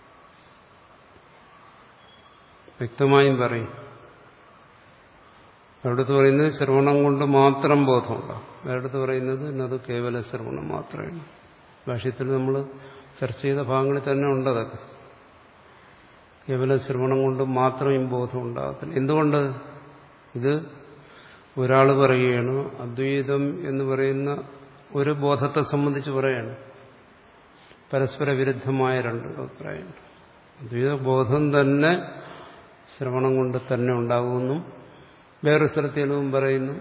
വ്യക്തമായും പറയും. ഒരിടത്ത് പറയുന്നത് ശ്രവണം കൊണ്ട് മാത്രം ബോധമുണ്ടാകും, വേറെടുത്ത് പറയുന്നത് എന്നത് കേവല ശ്രവണം മാത്രമാണ്. ഭാഷ്യത്തിൽ നമ്മൾ ചർച്ച ചെയ്ത ഭാഗങ്ങളിൽ തന്നെ ഉണ്ടതൊക്കെ. കേവല ശ്രവണം കൊണ്ട് മാത്രം ബോധം ഉണ്ടാകത്തില്ല. എന്തുകൊണ്ട്? ഇത് ഒരാൾ പറയുകയാണ്, അദ്വൈതം എന്ന് പറയുന്ന ഒരു ബോധത്തെ സംബന്ധിച്ച് പറയാണ്. പരസ്പര വിരുദ്ധമായ രണ്ട് അഭിപ്രായമുണ്ട്. അദ്വൈത ബോധം തന്നെ ശ്രവണം കൊണ്ട് തന്നെ ഉണ്ടാകുന്നു. വേറൊരു സ്ഥലത്തേലും പറയുന്നു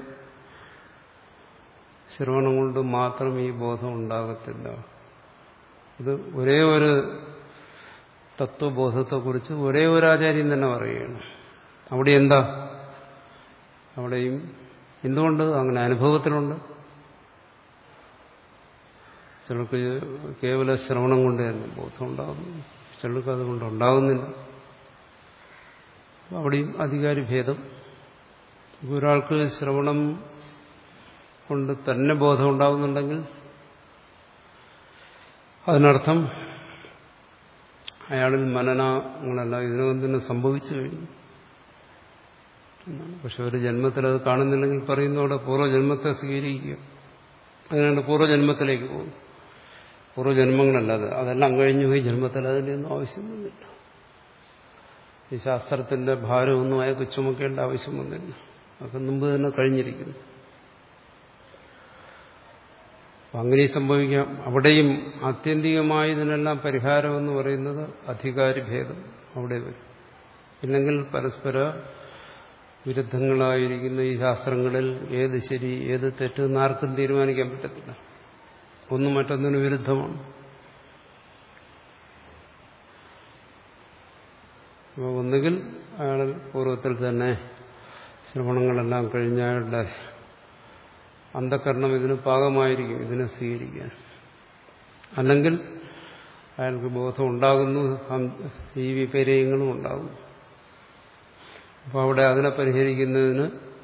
ശ്രവണം കൊണ്ട് മാത്രം ഈ ബോധം ഉണ്ടാകത്തില്ല. ഇത് ഒരേ ഒരു തത്വബോധത്തെക്കുറിച്ച് ഒരേ ഒരു ആചാര്യം തന്നെ പറയുകയാണ്. അവിടെ എന്താ? അവിടെയും എന്തുകൊണ്ട് അങ്ങനെ അനുഭവത്തിലുണ്ട്. ചിലർക്ക് കേവല ശ്രവണം കൊണ്ട് തന്നെ ബോധം ഉണ്ടാകുന്നു, ചിലർക്ക് അതുകൊണ്ട് ഉണ്ടാകുന്നില്ല. അവിടെയും അധികാരി ഭേദം. ഒരാൾക്ക് ശ്രവണം കൊണ്ട് തന്നെ ബോധം ഉണ്ടാകുന്നുണ്ടെങ്കിൽ അതിനർത്ഥം അയാളിൽ മനനങ്ങളല്ല ഇതിനകം തന്നെ സംഭവിച്ചു കഴിഞ്ഞു എന്നാണ്. പക്ഷെ ഒരു ജന്മത്തിൽ അത് കാണുന്നില്ലെങ്കിൽ പറയുന്നതോടെ പൂർവ്വജന്മത്തെ സ്വീകരിക്കുക. അതിനാണ് പൂർവ്വജന്മത്തിലേക്ക് പോകും. പൂർവ്വജന്മങ്ങളല്ലാതെ അതെല്ലാം കഴിഞ്ഞു പോയി ജന്മത്തിൽ അതിൻ്റെ ഒന്നും ആവശ്യമൊന്നുമില്ല. ഈ ശാസ്ത്രത്തിന്റെ ഭാരമൊന്നും അയാൾക്ക് ചുമക്കേണ്ട ആവശ്യം വന്നില്ല. അതൊക്കെ മുമ്പ് തന്നെ കഴിഞ്ഞിരിക്കുന്നു. അങ്ങനെ സംഭവിക്കാം. അവിടെയും ആത്യന്തികമായി ഇതിനെല്ലാം പരിഹാരമെന്ന് പറയുന്നത് അധികാരി ഭേദം അവിടെ വരും. ഇല്ലെങ്കിൽ പരസ്പര വിരുദ്ധങ്ങളായിരിക്കുന്ന ഈ ശാസ്ത്രങ്ങളിൽ ഏത് ശരി ഏത് തെറ്റ് എന്ന് ആർക്കും തീരുമാനിക്കാൻ പറ്റത്തില്ല. ഒന്നും മറ്റൊന്നിന് വിരുദ്ധമാണ്. ഒന്നുകിൽ അയാൾ പൂർവ്വത്തിൽ തന്നെ ശ്രവണങ്ങളെല്ലാം കഴിഞ്ഞ അയാളുടെ അന്ധകരണം ഇതിന് പാകമായിരിക്കും ഇതിനെ സ്വീകരിക്കാൻ. അല്ലെങ്കിൽ അയാൾക്ക് ബോധം ഉണ്ടാകുന്നു, ഈ വിപര്യങ്ങളും ഉണ്ടാകുന്നു. അപ്പോൾ അവിടെ അതിനെ പരിഹരിക്കുന്നതിന്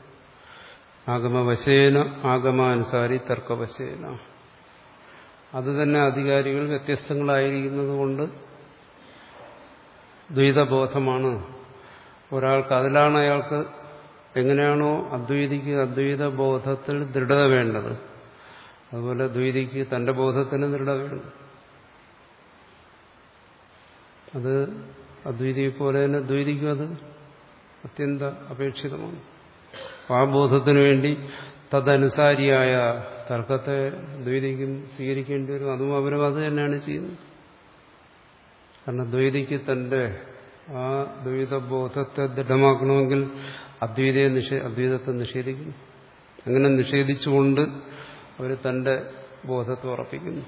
ആഗമവശേന ആഗമാനുസാരി തർക്കവശേന അത് തന്നെ അധികാരികൾ വ്യത്യസ്തങ്ങളായിരിക്കുന്നത് കൊണ്ട് ദ്വൈതബോധമാണ് ഒരാൾക്ക്. അതിലാണ് അയാൾക്ക് എങ്ങനെയാണോ അദ്വൈതിക്ക് അദ്വൈത ബോധത്തിൽ ദൃഢത വേണ്ടത്, അതുപോലെ ദ്വൈതിക്ക് തന്റെ ബോധത്തിന് ദൃഢത വേണം. അത് അദ്വൈതിയെ പോലെ തന്നെ ദ്വൈതിക്കും അത് അത്യന്ത അപേക്ഷിതമാണ്. ആ ബോധത്തിനു വേണ്ടി തദനുസാരിയായ തർക്കത്തെ ദ്വൈതിക്കും സ്വീകരിക്കേണ്ടി വരും. അതും അവരും അത് തന്നെയാണ് ചെയ്യുന്നത്. കാരണം ദ്വൈതിക്ക് തന്റെ ആ ദ്വൈതബോധത്തെ ദൃഢമാക്കണമെങ്കിൽ അദ്വൈതയെ നിഷേ അദ്വൈതത്തെ നിഷേധിക്കുന്നു. അങ്ങനെ നിഷേധിച്ചുകൊണ്ട് അവർ തന്റെ ബോധത്തെ ഉറപ്പിക്കുന്നു.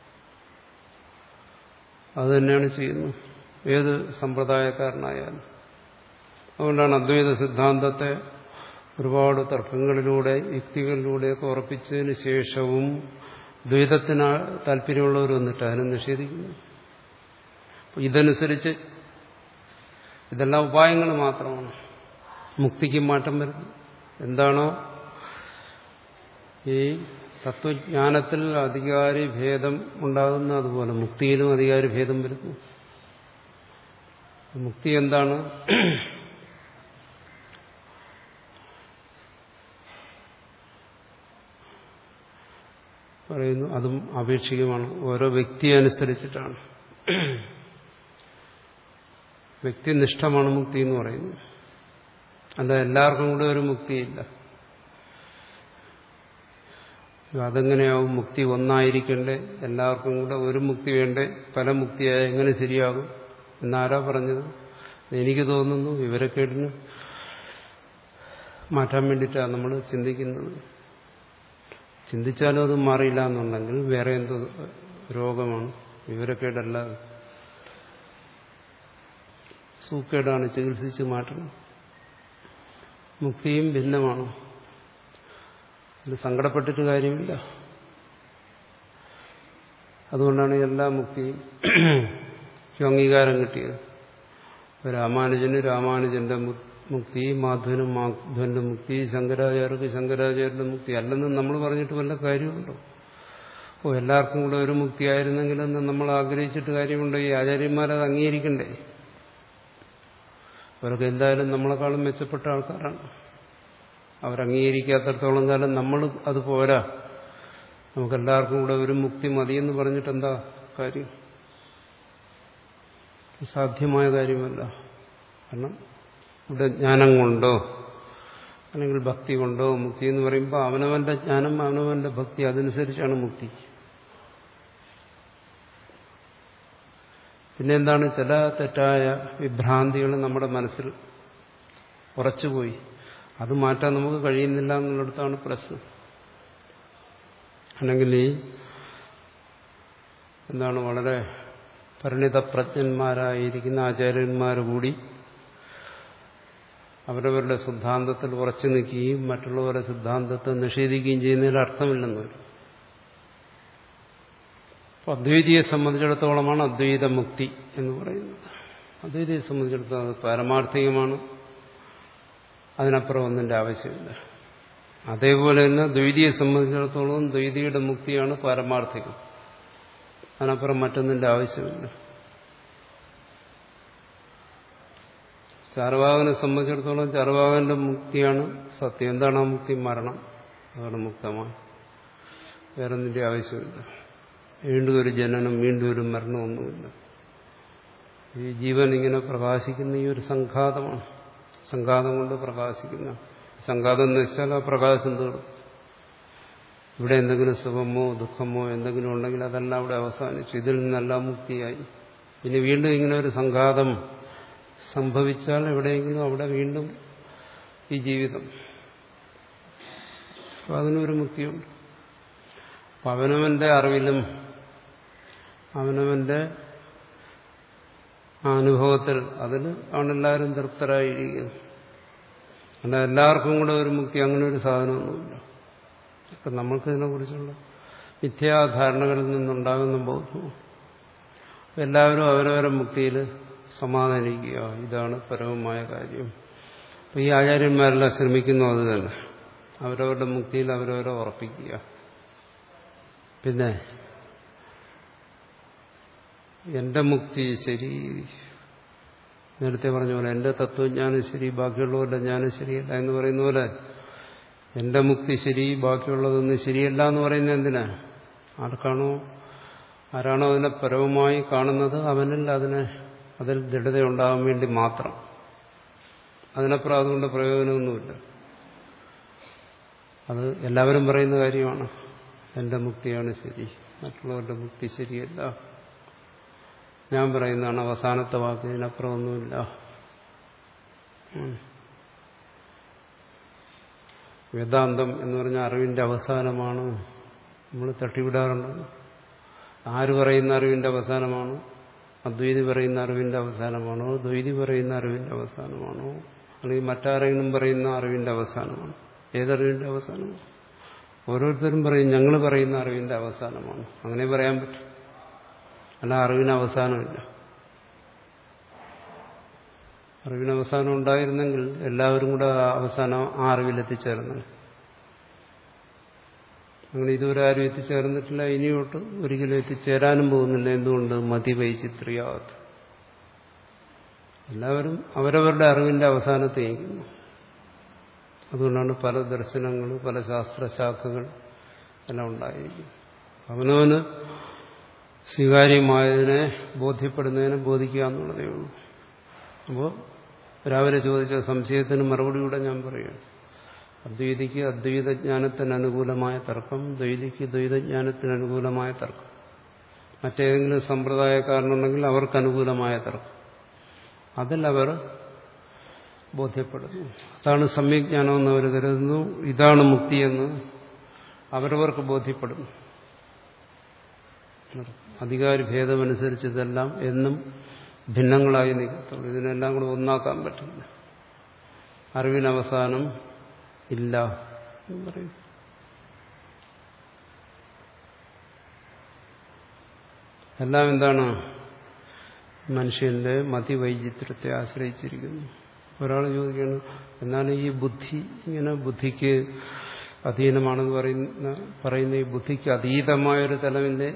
അത് തന്നെയാണ് ചെയ്യുന്നത് ഏത് സമ്പ്രദായക്കാരനായാലും. അതുകൊണ്ടാണ് അദ്വൈത സിദ്ധാന്തത്തെ ഒരുപാട് തർക്കങ്ങളിലൂടെ യുക്തികളിലൂടെയൊക്കെ ഉറപ്പിച്ചതിന് ശേഷവും ദ്വൈതത്തിന് താല്പര്യമുള്ളവർ വന്നിട്ട് അതിനെ നിഷേധിക്കുന്നു. ഇതനുസരിച്ച് ഇതെല്ലാം ഉപായങ്ങൾ മാത്രമാണ്. മുക്തിക്ക് മാറ്റം വരുന്നു. എന്താണോ ഈ തത്വജ്ഞാനത്തിൽ അധികാരി ഭേദം ഉണ്ടാകുന്ന അതുപോലെ മുക്തിയിലും അധികാരി ഭേദം വരുന്നു. മുക്തി എന്താണ്? പറയുന്നു അതും ആപേക്ഷികമാണ്. ഓരോ വ്യക്തിയെ അനുസരിച്ചിട്ടാണ്. വ്യക്തിനിഷ്ഠമാണ് മുക്തി എന്ന് പറയുന്നത്. അല്ല എല്ലാവർക്കും കൂടെ ഒരു മുക്തിയില്ല. അതെങ്ങനെയാവും? മുക്തി ഒന്നായിരിക്കണ്ടേ? എല്ലാവർക്കും കൂടെ ഒരു മുക്തി വേണ്ടേ? പല മുക്തിയായ എങ്ങനെ ശരിയാകും എന്നാരാ പറഞ്ഞത്? എനിക്ക് തോന്നുന്നു വിവരക്കേടിന് മാറ്റാൻ വേണ്ടിയിട്ടാണ് നമ്മൾ ചിന്തിക്കുന്നത്. ചിന്തിച്ചാലും അത് മാറിയില്ല എന്നുണ്ടെങ്കിൽ വേറെ എന്തോ രോഗമാണ്, വിവരക്കേടല്ല, സൂക്കേടാണ്, ചികിത്സിച്ച് മാറ്റണം. മുക്തിയും ഭിന്നമാണ്. ഇത് സങ്കടപ്പെട്ടിട്ട് കാര്യമില്ല. അതുകൊണ്ടാണ് എല്ലാ മുക്തിയും അംഗീകാരം കിട്ടിയത്. രാമാനുജന് രാമാനുജന്റെ മുക്തി, മാധവനും മാധവന്റെ മുക്തി, ശങ്കരാചാര്യർക്ക് ശങ്കരാചാര്യന്റെ മുക്തി അല്ലെന്ന് നമ്മൾ പറഞ്ഞിട്ട് വല്ല കാര്യമുണ്ടോ? ഓ എല്ലാവർക്കും കൂടെ ഒരു മുക്തിയായിരുന്നെങ്കിലെന്ന് നമ്മൾ ആഗ്രഹിച്ചിട്ട് കാര്യമുണ്ടോ? ഈ ആചാര്യന്മാരത് അംഗീകരിക്കണ്ടേ? അവരൊക്കെ എന്തായാലും നമ്മളെക്കാളും മെച്ചപ്പെട്ട ആൾക്കാരാണ്. അവരംഗീകരിക്കാത്തടത്തോളം കാലം നമ്മൾ അത് പോരാ, നമുക്കെല്ലാവർക്കും കൂടെ ഒരു മുക്തി മതിയെന്ന് പറഞ്ഞിട്ട് എന്താ കാര്യം? സാധ്യമായ കാര്യമല്ല. കാരണം ഇവിടെ ജ്ഞാനം കൊണ്ടോ അല്ലെങ്കിൽ ഭക്തി കൊണ്ടോ മുക്തി എന്ന് പറയുമ്പോൾ അവനവന്റെ ജ്ഞാനം അവനവന്റെ ഭക്തി അതനുസരിച്ചാണ് മുക്തി. പിന്നെ എന്താണ്? ചില തെറ്റായ വിഭ്രാന്തികൾ നമ്മുടെ മനസ്സിൽ ഉറച്ചുപോയി. അത് മാറ്റാൻ നമുക്ക് കഴിയുന്നില്ല എന്നുള്ളിടത്താണ് പ്രശ്നം. അല്ലെങ്കിൽ ഈ എന്താണ് വളരെ പരിണിതപ്രജ്ഞന്മാരായിരിക്കുന്ന ആചാര്യന്മാർ കൂടി അവരവരുടെ സിദ്ധാന്തത്തിൽ ഉറച്ചു നിൽക്കുകയും മറ്റുള്ളവരുടെ സിദ്ധാന്തത്തെ നിഷേധിക്കുകയും ചെയ്യുന്നതിൽ അർത്ഥമില്ലെന്ന് വരും. അദ്വൈതിയെ സംബന്ധിച്ചിടത്തോളമാണ് അദ്വൈത മുക്തി എന്ന് പറയുന്നത്. അദ്വൈതിയെ സംബന്ധിച്ചിടത്തോളം അത് പാരമാർത്ഥികമാണ്. അതിനപ്പുറം ഒന്നിന്റെ ആവശ്യമില്ല. അതേപോലെ തന്നെ ദ്വൈതിയെ സംബന്ധിച്ചിടത്തോളം ദ്വൈതിയുടെ മുക്തിയാണ് പാരമാർത്ഥികം. അതിനപ്പുറം മറ്റൊന്നിന്റെ ആവശ്യമില്ല. ചാർവാകനെ സംബന്ധിച്ചിടത്തോളം ചാർവാകന്റെ മുക്തിയാണ് സത്യം. എന്താണ് ആ മുക്തി? മരണം. അതാണ് മുക്തമാണ്. വേറൊന്നിന്റെ ആവശ്യമില്ല. വീണ്ടും ഒരു ജനനം, വീണ്ടും ഒരു മരണമൊന്നുമില്ല. ഈ ജീവൻ ഇങ്ങനെ പ്രകാശിക്കുന്ന ഈ ഒരു സംഘാതമാണ്. സംഘാതം കൊണ്ട് പ്രകാശിക്കുന്ന സംഘാതം എന്ന് വെച്ചാൽ ആ പ്രകാശം തീർന്നു. ഇവിടെ എന്തെങ്കിലും സുഖമോ ദുഃഖമോ എന്തെങ്കിലും ഉണ്ടെങ്കിൽ അതെല്ലാം അവിടെ അവസാനിച്ചു. ഇതിൽ നിന്നെല്ലാം മുക്തിയായി. ഇനി വീണ്ടും ഇങ്ങനെ ഒരു സംഘാതം സംഭവിച്ചാൽ എവിടെയെങ്കിലും അവിടെ വീണ്ടും ഈ ജീവിതം. അപ്പം അതിനൊരു മുക്തിയുണ്ട്. അപ്പം അവനവന്റെ അറിവിലും അവനവന്റെ അനുഭവത്തിൽ അതിൽ ആണെല്ലാവരും തൃപ്തരായിരിക്കുന്നു. അല്ല എല്ലാവർക്കും കൂടെ ഒരു മുക്തി അങ്ങനെ ഒരു സാധനമൊന്നുമില്ല. അപ്പം നമ്മൾക്കിതിനെ കുറിച്ചുള്ള മിഥ്യാധാരണകളിൽ നിന്നുണ്ടാകുന്ന ബോധവും എല്ലാവരും അവരവരുടെ മുക്തിയിൽ സമാധാനിക്കുക. ഇതാണ് പരമമായ കാര്യം. അപ്പം ഈ ആചാര്യന്മാരെല്ലാം ശ്രമിക്കുന്നു അത് തന്നെ. അവരവരുടെ മുക്തിയിൽ അവരവരെ ഉറപ്പിക്കുക. പിന്നെ എന്റെ മുക്തി ശരി, നേരത്തെ പറഞ്ഞ പോലെ എന്റെ തത്വജ്ഞാനം ശരി, ബാക്കിയുള്ളവരുടെ ജ്ഞാനം ശരിയല്ല എന്ന് പറയുന്ന പോലെ എന്റെ മുക്തി ശരി, ബാക്കിയുള്ളതൊന്നും ശരിയല്ല എന്ന് പറയുന്നത് എന്തിനാ? ആർക്കാണോ ആരാണോ അതിനെ പരമമായി കാണുന്നത് അവനിൽ അതിനെ അതിൽ ദൃഢതയുണ്ടാകാൻ വേണ്ടി മാത്രം. അതിനപ്പുറം അതുകൊണ്ട് പ്രയോജനമൊന്നുമില്ല. അത് എല്ലാവരും പറയുന്ന കാര്യമാണ്. എന്റെ മുക്തിയാണ് ശരി, മറ്റുള്ളവരുടെ മുക്തി ശരിയല്ല, ഞാൻ പറയുന്നതാണ് അവസാനത്തെ വാക്ക്, ഇതിനപ്പുറമൊന്നുമില്ല. വേദാന്തം എന്ന് പറഞ്ഞ അറിവിന്റെ അവസാനമാണ് നമ്മൾ തട്ടിവിടാറുണ്ട്. ആര് പറയുന്ന അറിവിന്റെ അവസാനമാണോ? അദ്വൈതി പറയുന്ന അറിവിന്റെ അവസാനമാണോ? ദ്വൈതി പറയുന്ന അറിവിന്റെ അവസാനമാണോ? അല്ലെങ്കിൽ മറ്റാരെങ്കിലും പറയുന്ന അറിവിന്റെ അവസാനമാണോ? ഏതറിവിന്റെ അവസാനമാണ്? ഓരോരുത്തരും പറയും ഞങ്ങൾ പറയുന്ന അറിവിന്റെ അവസാനമാണ്. അങ്ങനെ പറയാൻ പറ്റും. അല്ല, അറിവിന് അവസാനമില്ല. അറിവിന് അവസാനം ഉണ്ടായിരുന്നെങ്കിൽ എല്ലാവരും കൂടെ അവസാനം ആ അറിവിലെത്തിച്ചേർന്നു. അങ്ങനെ ഇതുവരെ ആരും എത്തിച്ചേർന്നിട്ടില്ല, ഇനിയോട്ട് ഒരിക്കലും എത്തിച്ചേരാനും പോകുന്നില്ല. എന്തുകൊണ്ട്? മതി വൈചിത്ര്യാത്. എല്ലാവരും അവരവരുടെ അറിവിന്റെ അവസാനത്തെ നയിക്കുന്നു. അതുകൊണ്ടാണ് പല ദർശനങ്ങൾ, പല ശാസ്ത്രശാഖകൾ എല്ലാം ഉണ്ടായിരിക്കും. അവനവന് സ്വീകാര്യമായതിനെ ബോധ്യപ്പെടുന്നതിനെ ബോധിക്കുക എന്നുള്ളതേ ഉള്ളൂ. അപ്പോൾ രാവിലെ ചോദിച്ച സംശയത്തിന് മറുപടിയൂടെ ഞാൻ പറയുകയാണ്. അദ്വൈതിക്ക് അദ്വൈതജ്ഞാനത്തിന് അനുകൂലമായ തർക്കം, ദ്വൈതിക്ക് ദ്വൈതജ്ഞാനത്തിന് അനുകൂലമായ തർക്കം, മറ്റേതെങ്കിലും സമ്പ്രദായക്കാരനുണ്ടെങ്കിൽ അവർക്ക് അനുകൂലമായ തർക്കം, അതിൽ അവർ ബോധ്യപ്പെടുന്നു. അതാണ് സമ്യജ്ഞാനമെന്ന് അവർ കരുതുന്നു. ഇതാണ് മുക്തിയെന്ന് അവരവർക്ക് ബോധ്യപ്പെടുന്നു. അധികാരി ഭേദമനുസരിച്ച് ഇതെല്ലാം എന്നും ഭിന്നങ്ങളായി നിൽക്കത്തുള്ളൂ. ഇതിനെല്ലാം കൂടെ ഒന്നാക്കാൻ പറ്റില്ല. അറിവിനവസാനം ഇല്ല എന്ന് പറയും. എല്ലാം എന്താണ്? മനുഷ്യന്റെ മതിവൈചിത്ര്യത്തെ ആശ്രയിച്ചിരിക്കുന്നു. ഒരാൾ ചോദിക്കുകയാണ്, എന്നാലും ഈ ബുദ്ധി ഇങ്ങനെ ബുദ്ധിക്ക് അധീനമാണെന്ന് പറയുന്ന പറയുന്ന ഈ ബുദ്ധിക്ക് അതീതമായൊരു തലമില്ലേ?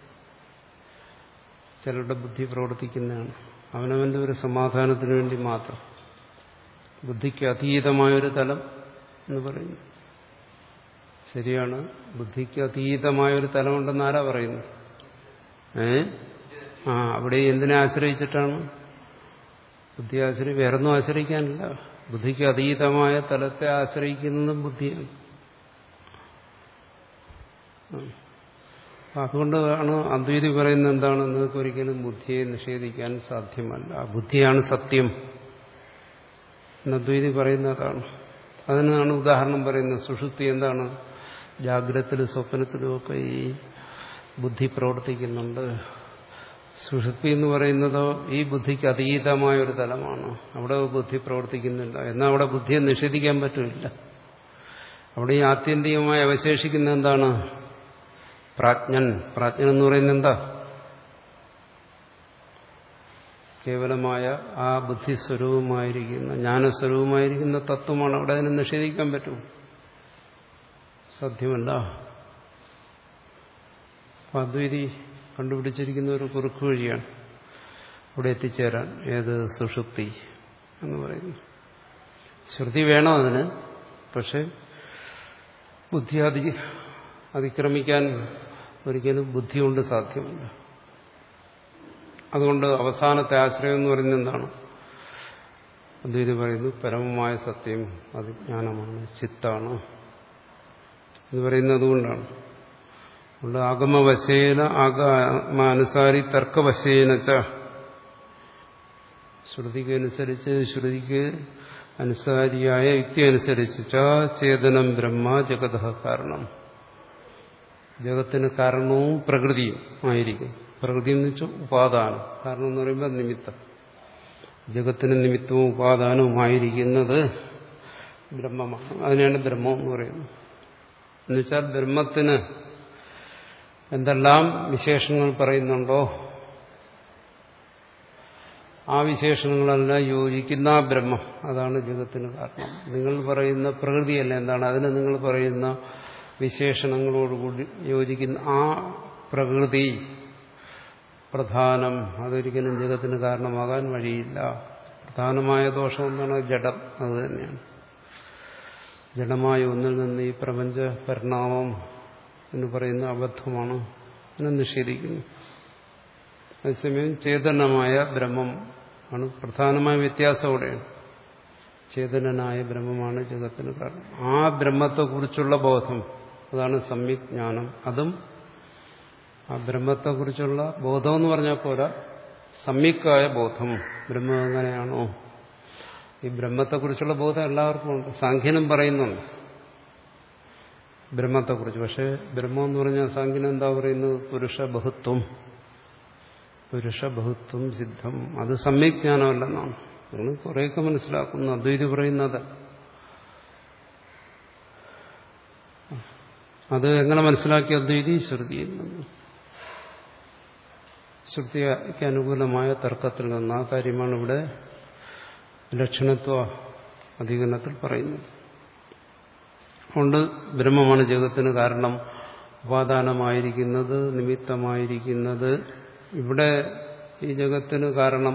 ചിലരുടെ ബുദ്ധി പ്രവർത്തിക്കുന്നതാണ് അവനവന്റെ ഒരു സമാധാനത്തിന് വേണ്ടി മാത്രം. ബുദ്ധിക്ക് അതീതമായൊരു തലം എന്ന് പറയുന്നു. ശരിയാണ്, ബുദ്ധിക്ക് അതീതമായൊരു തലമുണ്ടെന്ന് ആരാ പറയുന്നു? ഏ ആ അവിടെ എന്തിനെ ആശ്രയിച്ചിട്ടാണ്? ബുദ്ധി ആശ്രയി വേറൊന്നും ആശ്രയിക്കാനില്ല. ബുദ്ധിക്ക് അതീതമായ തലത്തെ ആശ്രയിക്കുന്നതും ബുദ്ധിയാണ്. അതുകൊണ്ടാണ് അദ്വൈതി പറയുന്നത് എന്താണ്? നിങ്ങൾക്ക് ഒരിക്കലും ബുദ്ധിയെ നിഷേധിക്കാൻ സാധ്യമല്ല, ബുദ്ധിയാണ് സത്യം എന്ന് അദ്വൈതി പറയുന്നതാണ്. അതിനാണ് ഉദാഹരണം പറയുന്നത്. സുഷുപ്തി എന്താണ്? ജാഗ്രതത്തിലും സ്വപ്നത്തിലും ഒക്കെ ഈ ബുദ്ധി പ്രവർത്തിക്കുന്നുണ്ട്. സുഷുപ്തി എന്ന് പറയുന്നതോ ഈ ബുദ്ധിക്ക് അതീതമായ ഒരു തലമാണ്. അവിടെ ബുദ്ധി പ്രവർത്തിക്കുന്നില്ല. എന്നാൽ അവിടെ ബുദ്ധിയെ നിഷേധിക്കാൻ പറ്റില്ല. അവിടെ ഈ ആത്യന്തികമായി അവശേഷിക്കുന്ന എന്താണ്? പ്രാജ്ഞൻ. പ്രാജ്ഞൻ എന്ന് പറയുന്നത് എന്താ? കേവലമായ ആ ബുദ്ധിസ്വരൂപമായിരിക്കുന്ന ജ്ഞാനസ്വരൂപമായിരിക്കുന്ന തത്വമാണ്. അവിടെ അതിനെ നിഷേധിക്കാൻ പറ്റും? സാധ്യമല്ല. അദ്വൈതി കണ്ടുപിടിച്ചിരിക്കുന്ന ഒരു കുറുക്കു വഴിയാണ് ഇവിടെ എത്തിച്ചേരാൻ. ഏത്? സുഷുപ്തി എന്ന് പറയുന്നു. ശ്രുതി വേണം അതിന്, പക്ഷെ ബുദ്ധി അതി അതിക്രമിക്കാൻ ഒരിക്കലും ബുദ്ധി കൊണ്ട് സാധ്യമല്ല. അതുകൊണ്ട് അവസാനത്തെ ആശ്രയം എന്ന് പറയുന്നത് എന്താണ്? അദ്വൈതി പറയുന്നു പരമമായ സത്യം അത് ജ്ഞാനമാണ്, ചിത്താണ് എന്ന് പറയുന്നത്. അതുകൊണ്ടാണ് അതുകൊണ്ട് ആഗമവശേന ആഗമാനുസാരി തർക്കവശേന ച, ശ്രുതിക്ക് അനുസരിച്ച് ശ്രുതിക്ക് അനുസാരിയായ യുക്തി അനുസരിച്ച് ച ചേതനം ബ്രഹ്മ ജഗത കാരണം. ജഗത്തിന് കാരണവും പ്രകൃതിയും ആയിരിക്കും. പ്രകൃതി എന്ന് വെച്ചാൽ ഉപാദാനം. കാരണം എന്ന് പറയുമ്പോൾ നിമിത്തം. ജഗത്തിന് നിമിത്തവും ഉപാദാനവുമായിരിക്കുന്നത് ബ്രഹ്മമാണ്. അതിനെയാണ് ബ്രഹ്മം എന്ന് പറയുന്നത്. എന്നുവെച്ചാൽ ബ്രഹ്മത്തിന് എന്തെല്ലാം വിശേഷങ്ങൾ പറയുന്നുണ്ടോ ആ വിശേഷണങ്ങളെല്ലാം യോജിക്കുന്ന ആ ബ്രഹ്മം, അതാണ് ജഗത്തിന് കാരണം. നിങ്ങൾ പറയുന്ന പ്രകൃതിയല്ല, എന്താണ് അതിന് നിങ്ങൾ പറയുന്ന വിശേഷണങ്ങളോടുകൂടി യോജിക്കുന്ന ആ പ്രകൃതി പ്രധാനം. അതൊരിക്കലും ജഗത്തിന് കാരണമാകാൻ വഴിയില്ല. പ്രധാനമായ ദോഷം എന്താണ്? ജഡം. അത് തന്നെയാണ്. ജഡമായ ഒന്നിൽ നിന്ന് ഈ പ്രപഞ്ച പരിണാമം എന്ന് പറയുന്ന അബദ്ധമാണ്. അതിനെ നിഷേധിക്കുന്നു. അതേസമയം ചേതനമായ ബ്രഹ്മം ആണ് പ്രധാനമായ വ്യത്യാസം. അവിടെയാണ് ചേതനനായ ബ്രഹ്മമാണ് ജഗത്തിന് കാരണം. ആ ബ്രഹ്മത്തെക്കുറിച്ചുള്ള ബോധം അതാണ് സമ്യക് ജ്ഞാനം. അതും ആ ബ്രഹ്മത്തെക്കുറിച്ചുള്ള ബോധം എന്ന് പറഞ്ഞാൽ പോരാ, സമ്യക്കായ ബോധം. ബ്രഹ്മം എങ്ങനെയാണോ, ഈ ബ്രഹ്മത്തെക്കുറിച്ചുള്ള ബോധം എല്ലാവർക്കും ഉണ്ട്. സാഖ്യനും പറയുന്നുണ്ട് ബ്രഹ്മത്തെക്കുറിച്ച്. പക്ഷേ ബ്രഹ്മം എന്ന് പറഞ്ഞാൽ സാഖ്യൻ എന്താ പറയുന്നത്? പുരുഷ ബഹുത്വം, പുരുഷ ബഹുത്വം സിദ്ധം. അത് സമ്യക് ജ്ഞാനമല്ലെന്നാണ് നിങ്ങൾ കുറേയൊക്കെ മനസ്സിലാക്കുന്നു. അദ്വൈതി പറയുന്നത് അത് എങ്ങനെ മനസ്സിലാക്കി? അദ്വൈതി ശ്രുതിയിൽ നിന്ന്, ശ്രുതിക്ക് അനുകൂലമായ തർക്കത്തിൽ നിന്ന്. ആ കാര്യമാണ് ഇവിടെ ലക്ഷണത്വ അധികരണത്തിൽ പറയുന്നത്. അതുകൊണ്ട് ബ്രഹ്മമാണ് ജഗത്തിന് കാരണം, ഉപാദാനമായിരിക്കുന്നത്, നിമിത്തമായിരിക്കുന്നത്. ഇവിടെ ഈ ജഗത്തിന് കാരണം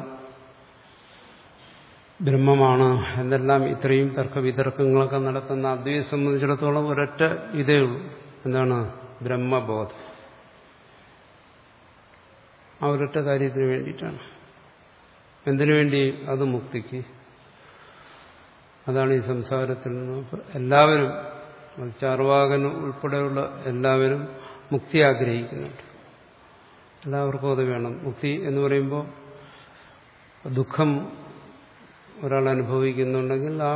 ബ്രഹ്മമാണ് എന്നെല്ലാം ഇത്രയും തർക്കവിതർക്കങ്ങളൊക്കെ നടത്തുന്ന അദ്വൈതത്തെ സംബന്ധിച്ചിടത്തോളം ഒരൊറ്റ ഇതേ ഉള്ളൂ. എന്താണ്? ബ്രഹ്മബോധം. ആ ഒരൊറ്റ കാര്യത്തിന് വേണ്ടിയിട്ടാണ്. എന്തിനു വേണ്ടി? അത് മുക്തിക്ക്. അതാണ് ഈ സംസാരത്തിൽ നിന്ന് എല്ലാവരും, ചാർവാകൻ ഉൾപ്പെടെയുള്ള എല്ലാവരും മുക്തി ആഗ്രഹിക്കുന്നുണ്ട്. എല്ലാവർക്കും അത് വേണം. മുക്തി എന്ന് പറയുമ്പോൾ ദുഃഖം ഒരാൾ അനുഭവിക്കുന്നുണ്ടെങ്കിൽ ആ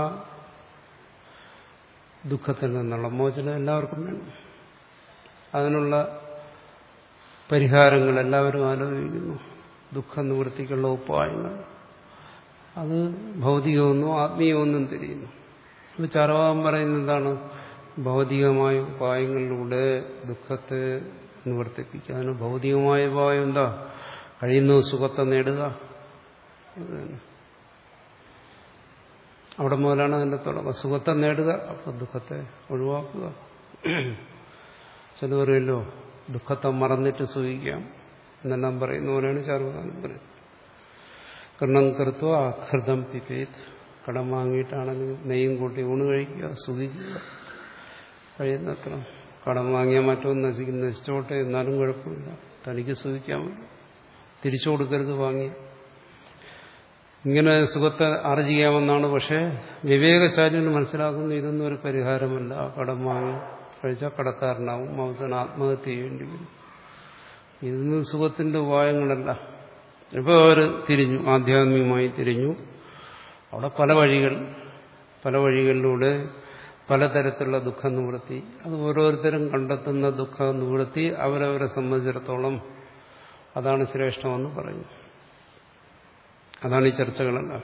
ദുഃഖത്തിൽ നിന്നുള്ള മോചനം എല്ലാവർക്കും വേണം. അതിനുള്ള പരിഹാരങ്ങൾ എല്ലാവരും ആലോചിക്കുന്നു. ദുഃഖ നിവൃത്തിക്കുള്ള ഉപായങ്ങൾ അത് ഭൗതികമൊന്നും ആത്മീയമൊന്നും തിരിയുന്നു. അത് ചാർവാകൻ പറയുന്നത് എന്താണ്? ഭൗതികമായ ഉപായങ്ങളിലൂടെ ദുഃഖത്തെ നിവർത്തിപ്പിക്കുക. അതിന് ഭൗതികമായ ഉപായം എന്താ? കഴിയുന്ന സുഖത്തെ നേടുക. അവിടെ മുതലാണ് അതിന്റെ തുടക്കം. സുഖത്തെ നേടുക, അപ്പോൾ ദുഃഖത്തെ ഒഴിവാക്കുക. ചില പറയുമല്ലോ ദുഃഖത്തെ മറന്നിട്ട് സുഖിക്കാം എന്നെല്ലാം പറയുന്ന പോലെയാണ് ചാർവാകൻ പറയുന്നത്. കർണം കൃത്വ ആഹൃതം പിപേത്. കടം വാങ്ങിയിട്ടാണെങ്കിൽ നെയ്യും കൂട്ടി ഊണ് കഴിക്കുക, സുഖിക്കുക. കഴിയുന്നത്ര കടം വാങ്ങിയാൽ മറ്റൊന്ന് നശിക്കും, നശിച്ചോട്ടെ, എന്നാലും കുഴപ്പമില്ല, തനിക്ക് സുഖിക്കാൻ പറ്റും, തിരിച്ചു കൊടുക്കരുത് വാങ്ങി. ഇങ്ങനെ സുഖത്തെ ആർജിക്കാമെന്നാണ്. പക്ഷേ വിവേകശാലികൾ മനസ്സിലാക്കുന്നു ഇതൊന്നും ഒരു പരിഹാരമല്ല. കടം വാങ്ങി കഴിച്ചാൽ കടക്കാരനാവും, അവസാനം ആത്മഹത്യ ചെയ്യേണ്ടി വരും. ഇതൊന്നും സുഖത്തിന്റെ ഉപായങ്ങളല്ല. ഇപ്പോൾ അവർ തിരിഞ്ഞു, ആധ്യാത്മികമായി തിരിഞ്ഞു. അവിടെ പല വഴികൾ, പല വഴികളിലൂടെ പലതരത്തിലുള്ള ദുഃഖ നിവൃത്തി, അത് ഓരോരുത്തരും കണ്ടെത്തുന്ന ദുഃഖ നിവൃത്തി അവരവരെ സംബന്ധിച്ചിടത്തോളം അതാണ് ശ്രേഷ്ഠമെന്ന് പറഞ്ഞു. അതാണ് ഈ ചർച്ചകളെല്ലാം.